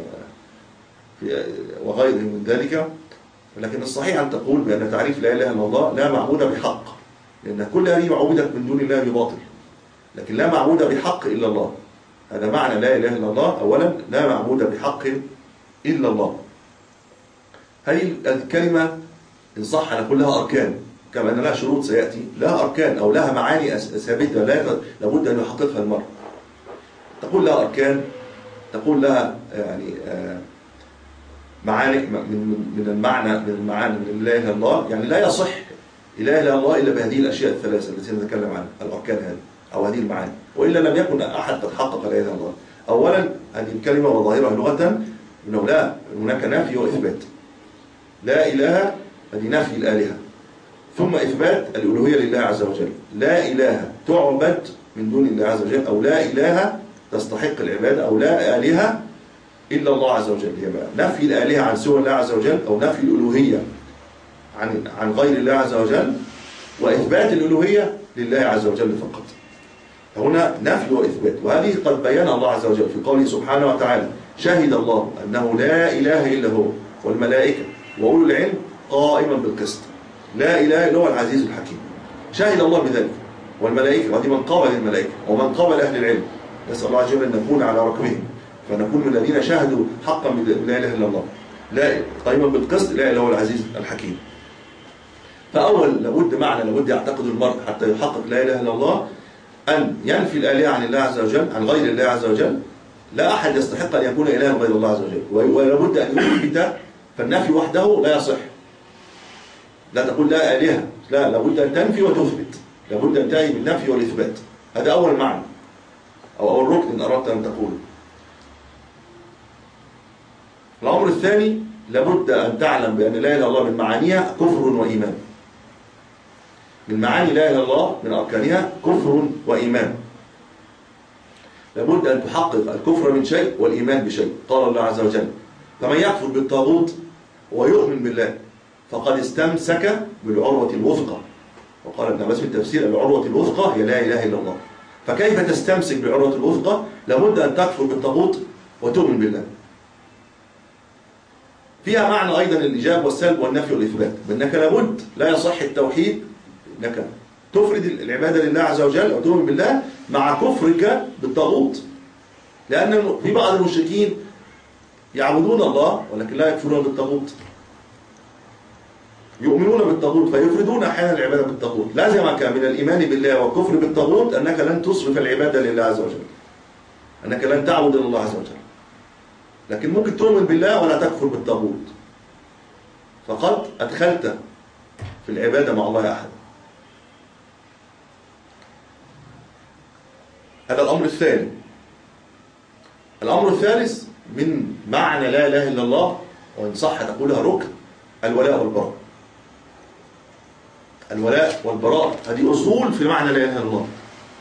في وغيره من ذلك. لكن الصحيح أن تقول بأن تعريف لا إله إلا الله لا معبود بحق، لأن كل هذه عبدت من دون الله بباطل، لكن لا معبود بحق إلا الله. هذا معنى لا إله إلا الله. أولا لا معبود بحق إلا الله. هذه الكلمة إن صح نقول لها أركان، كما أن لها شروط سيأتي، لها أركان أو لها معاني ثابتة لابد أن يحققها المرء. تقول لها أركان، تقول لها يعني معاني من المعنى من المعاني من لا إله إلا الله. يعني لا يصح إله إلا الله إلا بهذه الأشياء الثلاثة التي نتكلم عنها، الأركان هذه أو هذه المعاني، وإلا لم يكن أحد قد حقق لا إله إلا الله. أولا هذه الكلمة وظاهرها لغة أنه لا هناك نفي وإثبات. لا إله هذه نفي الآلهة، ثم إثبات الألوهية لله عز وجل. لا إله تعبد من دون الله عز وجل، أو لا إله تستحق العبادة، أو لا آلهة إلا الله عز وجل. يبقى نفي الآلهة عن سوى الله عز وجل، أو نفي الألوهية عن عن غير الله عز وجل، وإثبات الألوهية لله عز وجل فقط. هنا نفي وإثبات، وهذه قد بينها الله عز وجل في قوله سبحانه وتعالى شهد الله أنه لا إله إلا هو والملائكة وأولو العلم قائما بالقسط. لا إله إلا هو العزيز الحكيم. شهد الله بذلك والملائكة، وهذه من قابل الملائكة ومن قابل أهل العلم. نسأل الله عز وجل أن نكون على ركبهم فنكون من الذين شهدوا حقا بلا إله إلا الله. لا قائما بالقسط، لا إله إلا هو العزيز الحكيم. فأول لابد معنى لابد يعتقد المرء حتى يحقق لا إله إلا الله أن ينفي الآلهة عن الله عز وجل، عن غير الله عز وجل. لا أحد يستحق أن يكون إلها غير الله عز وجل، ولابد أن يثبت. فالنفي وحده لا يصح، لا تقول لا آلهة، لا، لابد أن تنفي وتثبت، لابد أن تأتي بالنفي والإثبات. هذا أول معنى أو أول ركن إن أردت أن تقوله. الأمر الثاني لابد أن تعلم بأن لا إله إلا الله من معانيها كفر وإيمان. من معاني لا إله إلا الله من أركانها كفر وإيمان. لابد أن تحقق الكفر من شيء والإيمان بشيء. قال الله عز وجل فمن يكفر بالطاغوت ويؤمن بالله فقد استمسك بالعروة الوثقى. وقال ابن عباس في التفسير العروة الوثقى هي لا إله إلا الله. فكيف تستمسك بالعروة الوثقى؟ لابد أن تكفر بالطاغوت وتؤمن بالله. فيها معنى أيضا الإيجاب والسلب والنفي والإثبات، بأنك لابد لا يصح التوحيد أنك تفرد العبادة لله عز وجل وتؤمن بالله مع كفرك بالطاغوت، لأن في بعض المشركين يعبدون الله ولكن لا يكفرون بالطاغوت، يؤمنون بالطاغوت فيفردون أحيانا العبادة بالطاغوت. لازمك من الإيمان بالله والكفر بالطاغوت أنك لن تصرف العبادة لله عز وجل، أنك لن تعبد الله عز وجل، لكن ممكن تؤمن بالله ولا تكفر بالطاغوت، فقد أدخلت في العبادة مع الله أحد. هذا الأمر الثاني. الأمر الثالث من معنى لا إله إلا الله، وإن صح تقولها ركن، الولاء والبراء. الولاء والبراء هذه أصول في معنى لا إله إلا الله.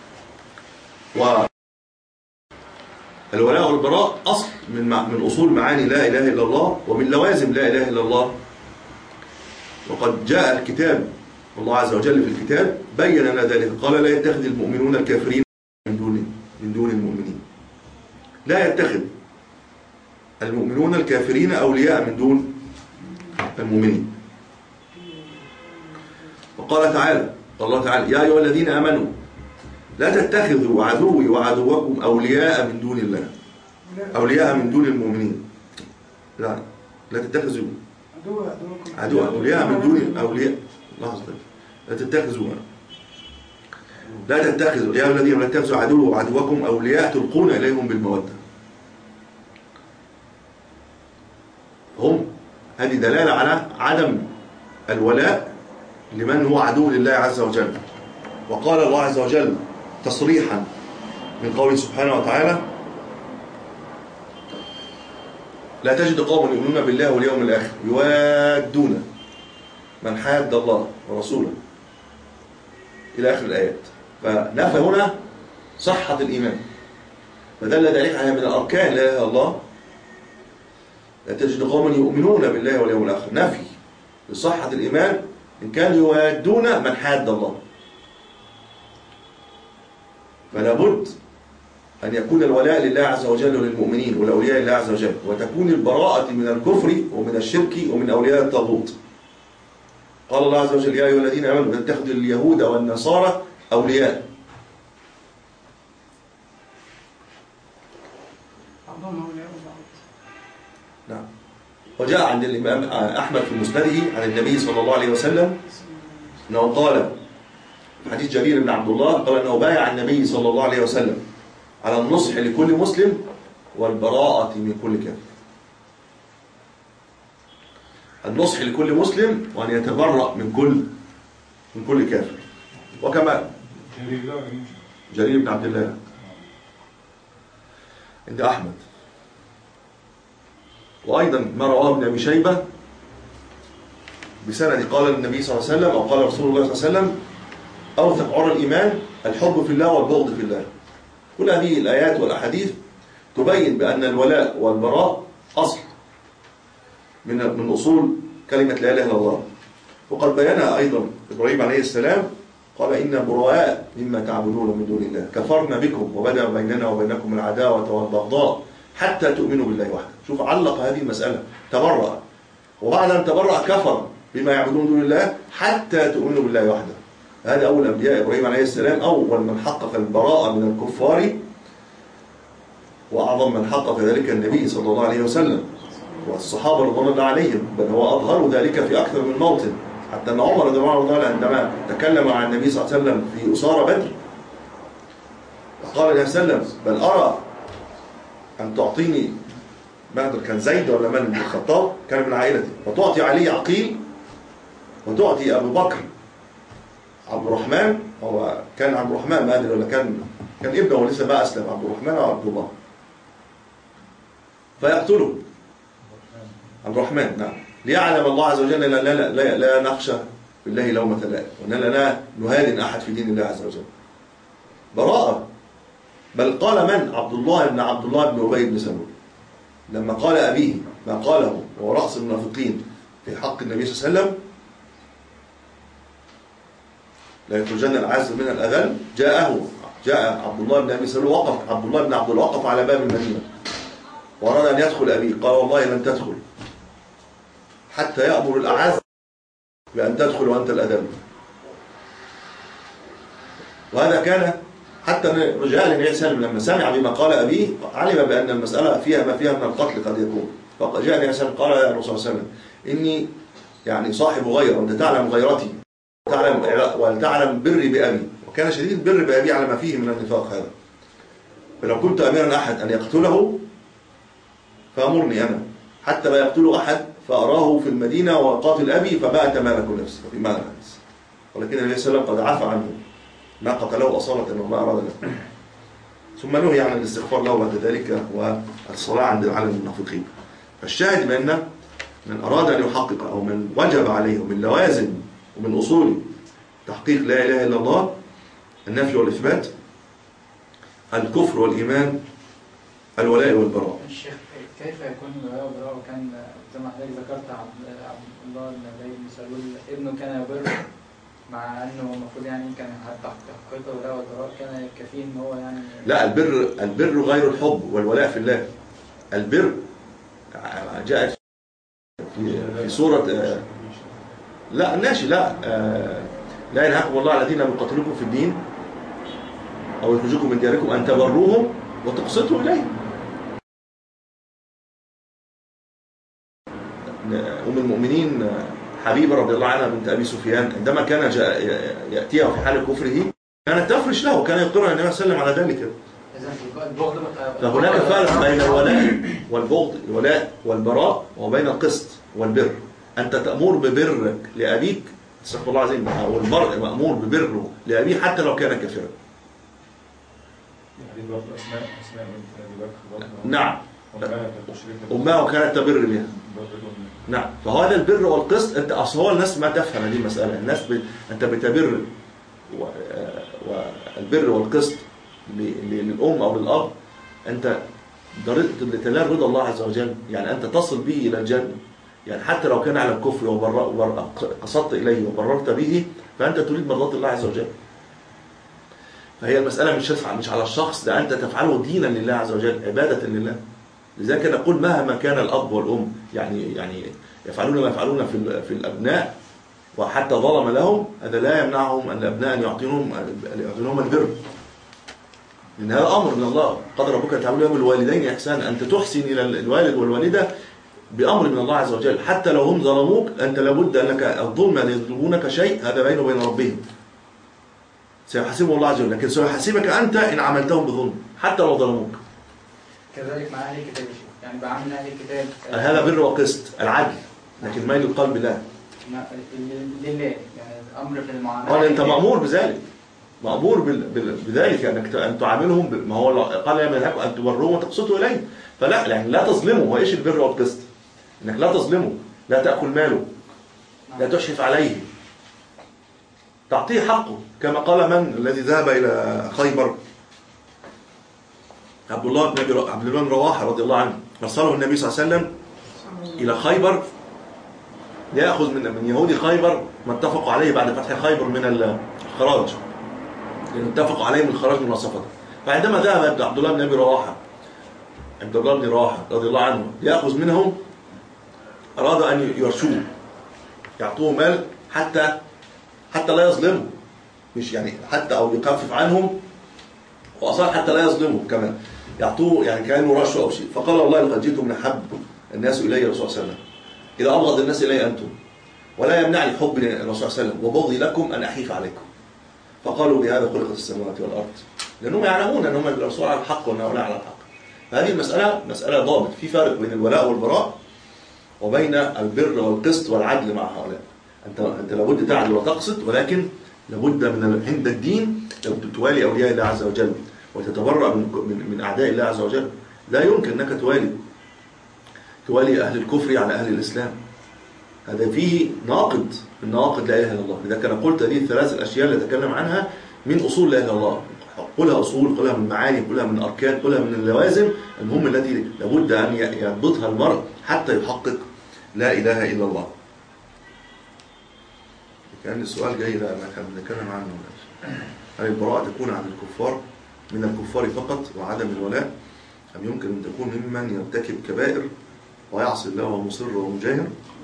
والولاء والبراء أصل من من أصول معاني لا إله إلا الله ومن لوازم لا إله إلا الله. وقد جاء الكتاب، الله عز وجل في الكتاب بين لنا ذلك، قال لا يتخذ المؤمنون الكافرين من دون من دون المؤمنين. لا يتخذ المؤمنون الكافرين أولياء من دون المؤمنين. وقال تعالى، الله تعالى يا أيها الذين آمنوا لا تتخذوا عدوي وعدوكم أولياء من دون الله، أولياء من دون المؤمنين. لا لا تتخذوا عدو أولياء من دون أولياء، لحظة، لا تتخذوا لا تتخذوا يا الذين لا تتخذوا عدو وعدوكم أولياء تلقون إليهم بالمودة. هم هذه دلالة على عدم الولاء لمن هو عدو لله عز وجل. وقال الله عز وجل تصريحا من قوله سبحانه وتعالى لا تجد قوما يؤمنون بالله واليوم الآخر يوادون من حاد الله ورسوله إلى آخر الآيات. فنفى هنا صحة الإيمان، فدل ذلك على من الأركان لا إله إلا الله. لا تجد قوما يؤمنون بالله واليوم الآخر، نفي لصحة الإيمان إن كانوا يوادون من حاد الله. فلا بد أن يكون الولاء لله عز وجل وللمؤمنين ولأولياء الله عز وجل، وتكون البراءة من الكفر ومن الشرك ومن أولياء الطاغوت. قال الله عز وجل يا أيها الذين آمنوا لا تتخذوا اليهود والنصارى أولياء. نعم. وجاء عند الإمام أحمد في مسنده عن النبي صلى الله عليه وسلم أنه قال في حديث جرير بن عبد الله قال أنه بايع النبي صلى الله عليه وسلم على النصح لكل مسلم والبراءة من كل كافر. النصح لكل مسلم وأن يتبرأ من كل من كل كافر. وكما جرير بن عبد الله عند أحمد، وأيضا ما رواه ابن أبي شيبة بسند قال النبي صلى الله عليه وسلم أو قال رسول الله صلى الله عليه وسلم أوثق عرى الإيمان الحب في الله والبغض في الله. كل هذه الآيات والأحاديث تبين بأن الولاء والبراء أصل من من أصول كلمة لا إله إلا الله. وقد بينها أيضا إبراهيم عليه السلام قال إنا براء مما تعبدون من دون الله كفرنا بكم وبدأ بيننا وبينكم العداوة والبغضاء حتى تؤمنوا بالله وحده. شوف علق هذه المسألة، تبرأ، وبعد أن تبرأ كفر بما يعبدون دون الله حتى تؤمنوا بالله وحده. هذا أول أنبياء إبراهيم عليه السلام، أول من حقق البراءة من الكفار، وأعظم من حقق ذلك النبي صلى الله عليه وسلم والصحابة رضوان الله عليهم، بل هو أظهروا ذلك في أكثر من موطن. حتى أن عمر رضي الله عنه عندما تكلم عن النبي صلى الله عليه وسلم في أسارى بدر قال عليه وسلم بل أرى أن تعطيني بدر، كان زيد ولا من بن الخطاب كان من عائلتي، وتعطي علي عقيل وتعطي أبو بكر عبد الرحمن، هو كان عبد الرحمن ما أدري ولا كان كان ابنه ولسه ما أسلم، عبد الرحمن أو عبد الله، فيقتله عبد الرحمن. نعم. ليعلم الله عز وجل لا, لا, لا, لا نخشى بالله لومة لائم، وأننا لا نهادن أحد في دين الله عز وجل. براءة. بل قال من؟ عبد الله بن عبد الله بن أبي بن سلول لما قال أبيه ما قاله وهو رأس المنافقين في حق النبي صلى الله عليه وسلم لا يخرجن الأعز من الأذل، جاءه جاء عبد الله بن أبي سلول، وقف عبد الله بن عبد الله وقف على باب المدينة وأراد أن يدخل أبيه، قال والله لن تدخل حتى يأمر الأعز بأن تدخل وأنت الأدل. وهذا كان حتى رجال النبي صلى الله عليه وسلم لما سمع بما قال أبيه علم بأن المسألة فيها ما فيها من القتل قد يكون، فجاء النبي صلى الله عليه وسلم قال يا رسول الله صلى الله عليه وسلم إني يعني صاحب غيرة وأنت تعلم غيرتي تعلم وتعلم بري بأبي، وكان شديد البر بأبي على ما فيه من النفاق هذا، فلو كنت أميرا أحد أن يقتله فأمرني أنا حتى لا يقتله أحد فأراه في المدينة وقاتل أبي فبات مالك نفسه في مال الناس. ولكن النبي صلى الله عليه وسلم قد عفى عنه ما قتله أصالة وما أراد له، ثم نهي عن الاستغفار له بعد ذلك والصلاة عند على المنافقين. فالشاهد بأن من أراد أن يحقق أو من وجب عليه من لوازم ومن أصول تحقيق لا إله إلا الله النفي والإثبات، الكفر والإيمان، الولاء والبراء. الشيخ كيف يكون الولاء والبراء؟ وكان زي ما حضرتك ذكرت عبد الله بن أبي سلول ابنه كان يبر، مع انه المفروض يعني كان حتى تحقيق الولاء والبراء كان كفيه ان هو يعني لا، البر البر غير الحب والولاء في الله. البر جاءت في في سورة لا الناشي لا لا ينهاكم الله على الذين لم يقاتلوكم في الدين أو يخرجوكم من دياركم أن تبروهم وتقسطوا إليهم. أم المؤمنين حبيبة رضي الله عنها بنت أبي سفيان عندما كان يأتيها في حال كفره كانت تفرش له وكان يقر النبي صلى الله عليه وسلم على ذلك. فهناك فرق بين الولاء والبغض، الولاء والبراء، وبين القسط والبر. أنت تأمر ببرك لأبيك استغفر الله العظيم، والمرء مأمور ببره لأبيه حتى لو كان كافرا. نعم، أمها وكانت تبر بها. نعم، فهذا البر والقسط انت اصل هو الناس ما تفهم هذه المساله، الناس ب... انت بتبر و... والبر والقسط ل... للام او للاب انت لتنال رضا الله عز وجل، يعني انت تصل به الى الجنه، يعني حتى لو كان على الكفر وبر... وبر... قصدت اليه وبررت به فانت تريد مرضات الله عز وجل. فهي المساله مش مش على الشخص ده، انت تفعله دينا لله عز وجل، عباده لله. لذلك نقول مهما كان الأب والأم يعني يعني يفعلون ما يفعلون في في الأبناء وحتى ظلم لهم، هذا لا يمنعهم أن الأبناء أن يعطيهم يعطيهم البر، لأن هذا أمر من الله. قد ربك تعملوا بالوالدين إحسانا، أنت تحسن إلى الوالد والوالدة بأمر من الله عز وجل، حتى لو هم ظلموك أنت لابد أنك الظلم أن يظلمونك شيء هذا بينه وبين ربهم، سيحاسبهم الله عز وجل، لكن سيحاسبك أنت إن عملتهم بظلم حتى لو ظلموك. كذلك مع أهل الكتاب، يعني بعمل أهل الكتاب هذا بر وقسط العدل، لكن ميل القلب لا لله، يعني أمر في المعاملة. قال أنت مأمور بذلك، مأمور بذلك أنك أن تعاملهم، ما هو قال يا من أن تبروهم وتقسطوا إليه، فلا يعني لا تظلمه. وإيش البر والقسط؟ إنك لا تظلمه، لا تأكل ماله، لا تشرف عليه، تعطيه حقه، كما قال من الذي ذهب إلى خيبر عبد الله بن عبد الله بن رواحة رضي الله عنه، أرسله النبي صلى الله عليه وسلم إلى خيبر ليأخذ من من يهود خيبر ما اتفقوا عليه بعد فتح خيبر من الخراج، لأن اتفقوا عليه من الخراج مناصفة. فعندما ذهب عبد الله بن أبي رواحة عبد الله بن رواحة رضي الله عنه ليأخذ منهم، أراد أن يرشوه يعطوه مال حتى حتى لا يظلموا، مش يعني حتى أو يخفف عنهم، وأصلا حتى لا يظلموا كمان، يعطوه يعني كأنه رشوة أو شيء. فقال والله لقد جئتم من أحب الناس إلي الرسول صلى الله عليه وسلم، إذا أبغض الناس إلي أنتم، ولا يمنعني حب الرسول صلى الله عليه وسلم وبغضي لكم أن أحيف عليكم. فقالوا بهذا خلقت السماوات والأرض، لأنهم يعلمون أنهم الرسول على الحق وأنه لا على الحق. فهذه المسألة مسألة ضابط، في فرق بين الولاء والبراء وبين البر والقسط والعدل مع هؤلاء. أنت أنت لابد تعدل وتقسط، ولكن لابد من عند الدين لو توالي أولياء الله عز وجل وتتبرأ من من أعداء الله عز وجل. لا يمكن أنك توالي توالي أهل الكفر على أهل الإسلام، هذا فيه ناقض من نواقض لا إله إلا الله. لذلك أنا قلت هذه الثلاث الأشياء اللي أتكلم عنها من أصول لا إله إلا الله، قلها أصول، قلها من معاني، قلها من أركان، قلها من اللوازم المهم التي لابد أن يضبطها المرء حتى يحقق لا إله إلا الله. كان السؤال جاي لا ما كان بنتكلم عنه، هل البراءة تكون عن الكفار من الكفار فقط وعدم الولاء، أم يمكن أن تكون ممن يرتكب كبائر ويعصي الله ومصر ومجاهر؟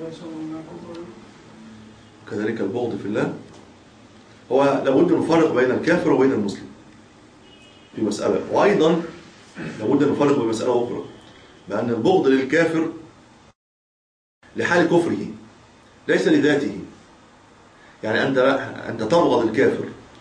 كذلك البغض في الله. هو لابد أن نفرق بين الكافر وبين المسلم في مسألة، وأيضا لابد أن نفرق بين مسألة أخرى، بأن البغض للكافر لحال كفره ليس لذاته. يعني أنت أنت تبغض الكافر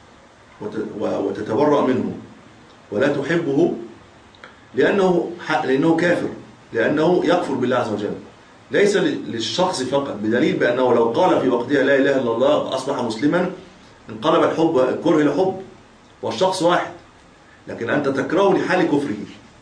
وتتبرأ منه ولا تحبه لأنه لأنه كافر، لأنه يكفر بالله عز وجل، ليس للشخص فقط، بدليل بأنه لو قال في وقتها لا إله إلا الله أصبح مسلما انقلب الحب الكره لحب والشخص واحد، لكن أنت تكرهه لحال كفره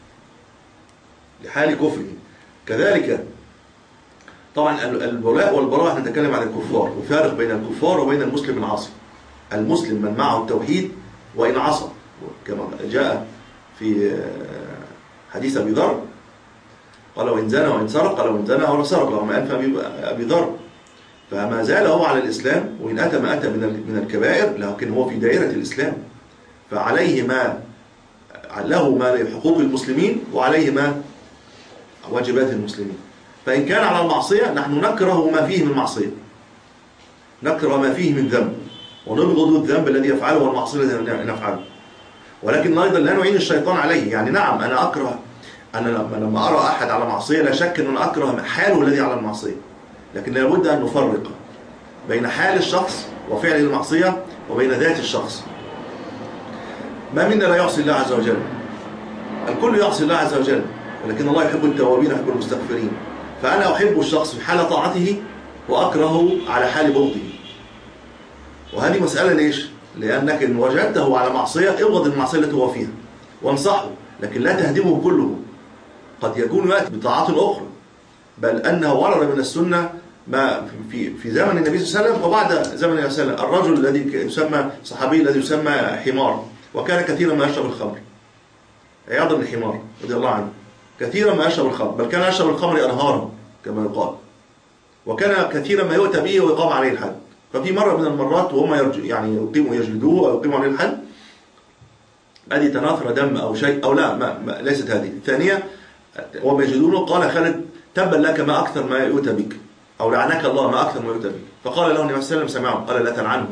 لحال كفره. كذلك طبعا الولاء والبراء نتكلم عن الكفار، وفارق بين الكفار وبين المسلم العاصي. المسلم من معه التوحيد وإن عصى، كما جاء في حديث أبي ذر قال وإن زنى وإن سرق، قال وإن زنى وإن سرق، لو ما أنفى أبي ذر، فما زال هو على الإسلام، وإن أتى ما أتى من الكبائر لكن هو في دائرة الإسلام، فعليه ما له ما حقوق المسلمين وعليه ما واجبات المسلمين. فإن كان على المعصية نحن نكره ما فيه من معصية، نكره ما فيه من ذنب، ونبغض الذنب الذي يفعله والمعصية التي نفعله، ولكن أيضا لا نعين الشيطان عليه. يعني نعم أنا أكره، أنا لما أرى أحد على معصية لا شك أن أنا أكره حاله الذي على المعصية، لكن لابد أن نفرق بين حال الشخص وفعل المعصية وبين ذات الشخص. ما منا لا يعصي الله عز وجل، الكل يعصي الله عز وجل، ولكن الله يحب التوابين ويحب المستغفرين. فأنا أحب الشخص في حال طاعته وأكرهه على حال بغضه، وهذه مسألة ليش؟ لأنك إن وجدته على معصية ابغض المعصية التي هو فيها وانصحه، لكن لا تهدمه كله. قد يكون يأتي بطاعات أخرى، بل أنه ورد من السنة ما في في زمن النبي صلى الله عليه وسلم وبعد زمن النبي صلى الله عليه وسلم، الرجل الذي يسمى صحابي الذي يسمى حمار، وكان كثيرا ما يشرب الخمر، عياض بن حمار رضي الله عنه، كثيرا ما يشرب الخمر، بل كان يشرب الخمر أنهارا كما يقال، وكان كثيرا ما يؤتى به ويقام عليه الحد. ففي مرة من المرات وهم يعني يقيموا يجلدوه أو يقيموا عليه الحد، أدي تناثر دم أو شيء أو لا، ما ما ليست هذه الثانية، وهم يجلدونه قال خالد تبا لك ما أكثر ما يؤتى بك، أو لعنك الله ما أكثر ما يؤتى بك. فقال له النبي صلى الله عليه وسلم سمعه، قال لا تلعنه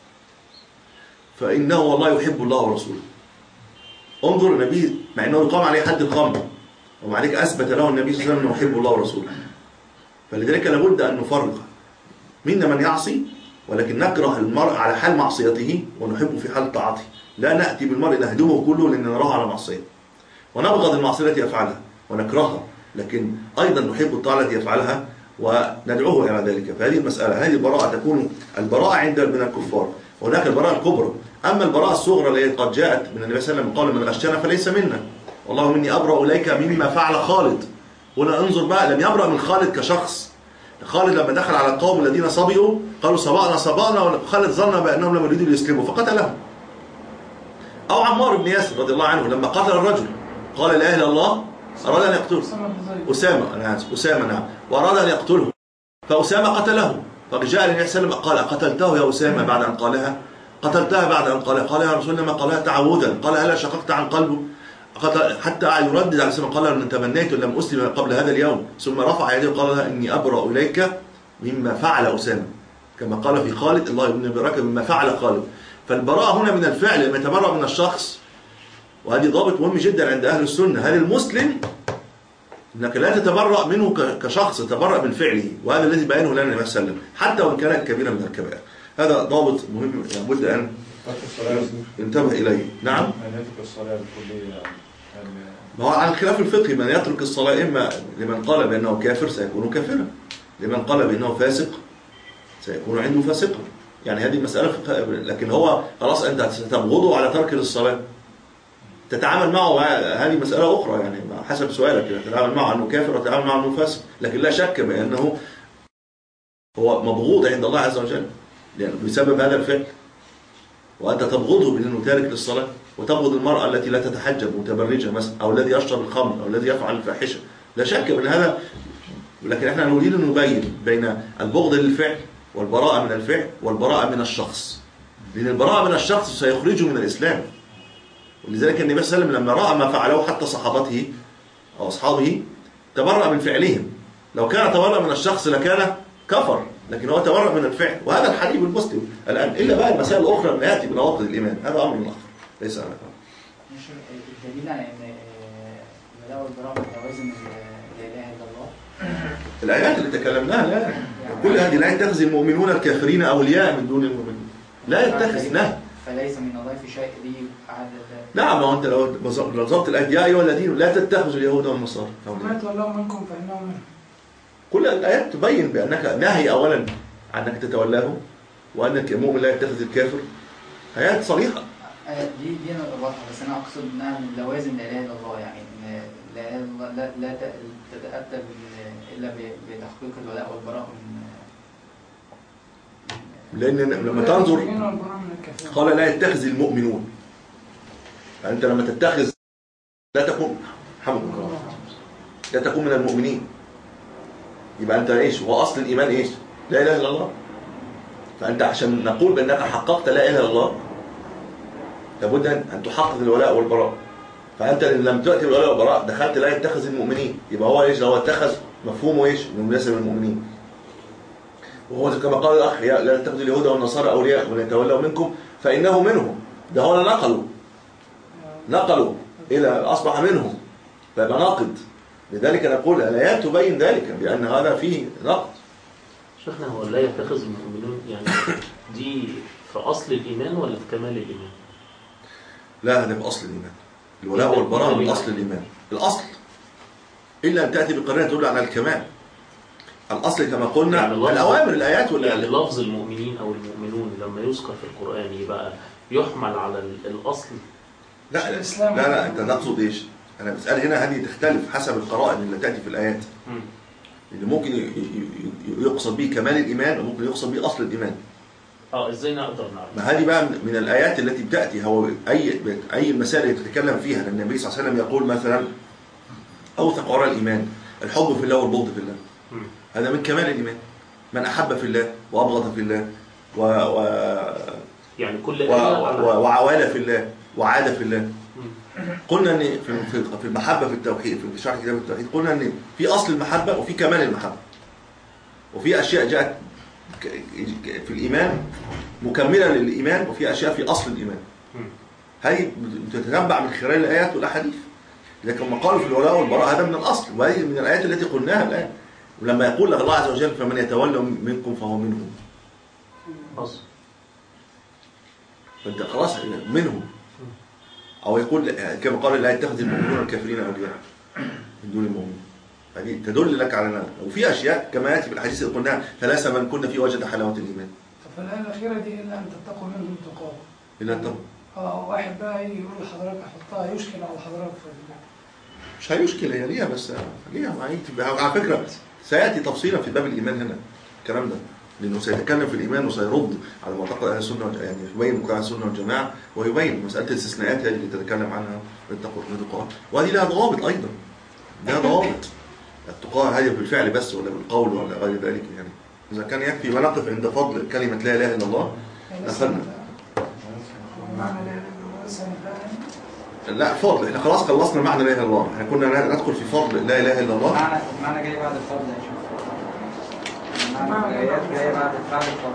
فإنه والله يحب الله ورسوله. انظر النبي مع أنه يقام عليه حد الخمر ومع ذلك أثبت له النبي صلى الله عليه وسلم أنه يحب الله ورسوله. فلذلك لابد أن نفرق، منا من يعصي ولكن نكره المرء على حال معصيته ونحبه في حال طاعته، لا نأتي بالمرء نهدمه كله لأن نراه على معصية، ونبغض المعصية التي يفعلها ونكرهها، لكن أيضا نحب الطاعة التي يفعلها وندعوه إلى ذلك. فهذه المسألة، هذه البراءة تكون البراءة عند من الكفار، وهناك البراءة الكبرى. أما البراءة الصغرى التي قد جاءت من النبي صلى الله عليه وسلم قال من غشنا فليس منا، والله مني أبرأ إليك مما فعل خالد. هنا انظر بقى، لم يبرأ من خالد كشخص. خالد لما دخل على القوم الذين صبئوا قالوا صبأنا صبأنا، وخالد ظن بأنهم لم يريدوا ليسلموا فقتلهم. أو عمار بن ياسر رضي الله عنه لما قتل الرجل قال لا إله إلا الله، أراد أن يقتله أسامة، أنا آسف أسامة نعم، وأراد أن يقتله فأسامة قتله، فجاء النبي صلى الله عليه وسلم قال قتلته يا أسامة بعد أن قالها؟ قتلتها بعد أن قالها؟ قال يا رسول الله ما قالها تعودا، قال هلا شققت عن قلبه؟ حتى يردد عليه السلام قال ان تمنيت لم اسلم قبل هذا اليوم، ثم رفع يده وقال اني ابرأ اليك مما فعل اسامه، كما قال في خالد الله ابن بركه مما فعل خالد. فالبراءه هنا من الفعل لما يتبرأ من الشخص، وهذه ضابط مهم جدا عند اهل السنه. هذا المسلم انك لا تتبرأ منه كشخص، تتبرأ من فعله، وهذا الذي بينه لنا النبي صلى الله عليه وسلم حتى وان كانت كبيره من الكبائر. هذا ضابط مهم لابد ان انتبه اليه. نعم. ما هو على الخلاف الفقهي، من يترك الصلاة إما لمن قال بأنه كافر سيكون كافرا، لمن قال بأنه فاسق سيكون عنده فاسقا. يعني هذه مسألة فقه، لكن هو خلاص أنت ستبغضه على ترك الصلاة، تتعامل معه هذه مسألة أخرى، يعني حسب سؤالك تتعامل معه أنه كافر وتتعامل معه أنه فاسق، لكن لا شك بأنه هو مبغوض عند الله عز وجل لأنه بسبب هذا الفعل، وأنت تبغضه بأنه تارك للصلاة، وتبغض المرأة التي لا تتحجب متبرجة مثلا، أو الذي يشرب الخمر، أو الذي يفعل الفاحشة، لا شك من هذا. لكن احنا نريد أن نبين بين البغض للفعل والبراءة من الفعل والبراءة من الشخص، لأن البراءة من الشخص سيخرجه من الإسلام، ولذلك النبي صلى الله عليه وسلم لما رأى ما فعله حتى صحابته أو أصحابه تبرأ من فعلهم. لو كان تبرأ من الشخص لكان كفر، لكن هو تبرأ من الفعل، وهذا الحديث المسلم الآن. إلا بقى المسائل الأخرى من يأتي بنواقض الإيمان، هذا أمر آخر ليس أنا. الدليل على ان الولاء والبراء متوازن لا اله الا الله. الآيات اللي تكلمناها لا كل هذه لا يتخذ المؤمنون الكافرين أولياء من دون المؤمنين، لا يتخذ نهي. فليس من الله في شيء دي عدد. نعم، ما أنت لو نظرت الآيات يا أيها الذين لا تتخذوا اليهود والنصارى وما تولوا منكم فإنهم منهم. كل الآيات تبين بأنك نهي أولا عنك تتولاه، وأنك المؤمن لا يتخذ الكافر. آيات صريحة. دي دي انا واضحه، بس انا اقصد انها من لوازم لا اله الا الله، يعني ان لا اله الا الله لا, لا تتاتى الا بتحقيق الولاء والبراء من. لأن لما تنظر قال لا يتخذ المؤمنون، يعني أنت لما تتخذ لا تكون حمد الله لا تكون من المؤمنين، يبقى أنت إيش؟ هو أصل الإيمان إيش؟ لا إله إلا الله. فأنت عشان نقول بأنك حققت لا إله إلا الله لابد أن تحقق الولاء والبراء. فأنت لم تأتي بالولاء والبراء دخلت لا يتخذ المؤمنين، يبقى هو إيش؟ هو اتخذ مفهومه إيش؟ من ليس من المؤمنين. وهو كما قال الأخ لا تتخذوا اليهود والنصارى أولياء ولا يتولوا منكم فإنه منهم. ده هو نقلوا نقلوا إلى أصبح منهم، فيبقى ناقض. لذلك نقول الآيات تبين ذلك بأن هذا فيه نقض. شيخنا هو لا يتخذ المؤمنون يعني دي في أصل الإيمان ولا في كمال الإيمان؟ لا، هذا في أصل الإيمان. الولاء والبراء من أصل الإيمان، الأصل، إلا أن تأتي بقرينة تدل على الكمال. الأصل كما قلنا يعني الأوامر الآيات ولا يعني لفظ المؤمنين أو المؤمنون لما يذكر في القرآن يبقى يحمل على الأصل. لا لا لا أنت تقصد إيش؟ أنا بسأل هنا هذه تختلف حسب القرائن اللي تأتي في الآيات. اللي ممكن يقصد به كمال الإيمان وممكن يقصد به أصل الإيمان. اه ازاي نقدر نعرف؟ ما هذه بقى من الآيات التي بتأتي هو أي أي المسائل اللي تتكلم فيها، لأن النبي صلى الله عليه وسلم يقول مثلا أوثق عرى الإيمان الحب في الله والبغض في الله. م. هذا من كمال الإيمان. من أحب في الله وأبغض في الله و, و... يعني كل و... و... وعوال في الله وعاد في الله. م. قلنا ان في في المحبه في التوحيد في شرح كتاب التوحيد قلنا ان في اصل المحبه وفي كمال المحبه، وفي اشياء جاءت في الايمان مكمله للايمان، وفي اشياء في اصل الايمان. هذه بتتنبع من خلال الايات والاحاديث. لكن ما قالوا في الولاء والبراء هذا من الاصل، وهذه من الايات التي قلناها الان. ولما يقول الله عز وجل فمن يتولى منكم فهو منهم، اصل فانت خلاص منهم. أو يقول كما قال لا يتخذ المؤمنون الكافرين أولياء من دون المؤمنين، هذه تدل لك على أن وفي أشياء كما يأتي في الحديث اللي قلناها ثلاثة من كنا فيه وجد حلاوة الإيمان. طب الآية الأخيرة دي إلا أن تتقوا منهم تقاه. إلا أن تقوا. آه واحد بقى يقول لحضرتك أحطها يشكل على حضرتك في مش هيشكل، هي ليها بس ليها معين. على فكرة سيأتي تفصيلا في باب الإيمان هنا الكلام ده، لأنه سيتكلم في الإيمان وسيرد على معتقد أهل السنة، يعني يبين مكان السنة والجماعة ويبين مسألة الاستثناءات هذه اللي تتكلم عنها التقوى، وهذه لها ضوابط أيضا، لها ضوابط. التقوى هذه بالفعل بس ولا بالقول ولا غير ذلك؟ يعني إذا كان يكفي ما نقف عند فضل كلمة لا إله إلا الله دخلنا. لا فضل، احنا خلاص خلصنا معنى لا إله إلا الله، احنا كنا ندخل في فضل لا إله إلا الله. معنى معنى جاي بعد الفضل يا شيخ. معنى الآيات جاية بعد بعد الفرق.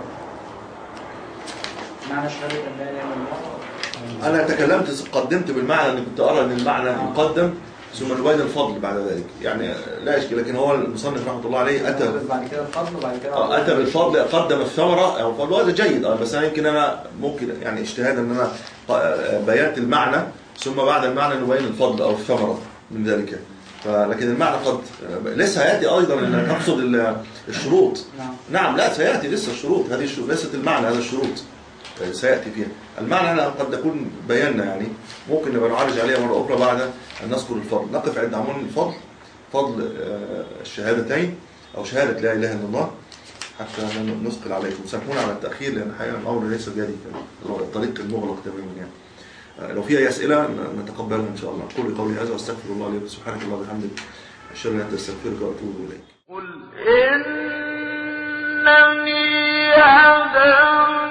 معنى شهادة أن لا إله إلا الله. أنا تكلمت قدمت بالمعنى اللي كنت أرى أن المعنى يقدم ثم نبين الفضل بعد ذلك، يعني لا إشكال. لكن هو المصنف رحمة الله عليه أتى بعد كده الفضل وبعد كده أتى بالفضل، قدم الثمرة أو الفضل، وهذا جيد. أه بس أنا يمكن أنا ممكن يعني اجتهاد أن أنا بينت المعنى ثم بعد المعنى نبين الفضل أو الثمرة من ذلك. لكن المعنى قد لسه هياتي ايضا ان نقصد الشروط. نعم. نعم لا سياتي لسه الشروط، هذه الشروط ليست المعنى، هذا الشروط سياتي فيها. المعنى أنا قد نكون بينا، يعني ممكن نبقى نعالج عليها مره اخرى بعد ان نذكر الفضل. نقف عند عموم الفضل، فضل الشهادتين او شهاده لا اله الا الله، حتى نثقل عليكم. سامحونا على التاخير لان الحقيقه الامر ليس بيدي، الطريق المغلق تماما يعني. لو في اي اسئله نتقبلها ان شاء الله. اقول قولي هذا واستغفر الله لي، سبحانك اللهم وبحمدك اشهد ان لا اله الا انت استغفرك واتوب اليك. قل انني هداني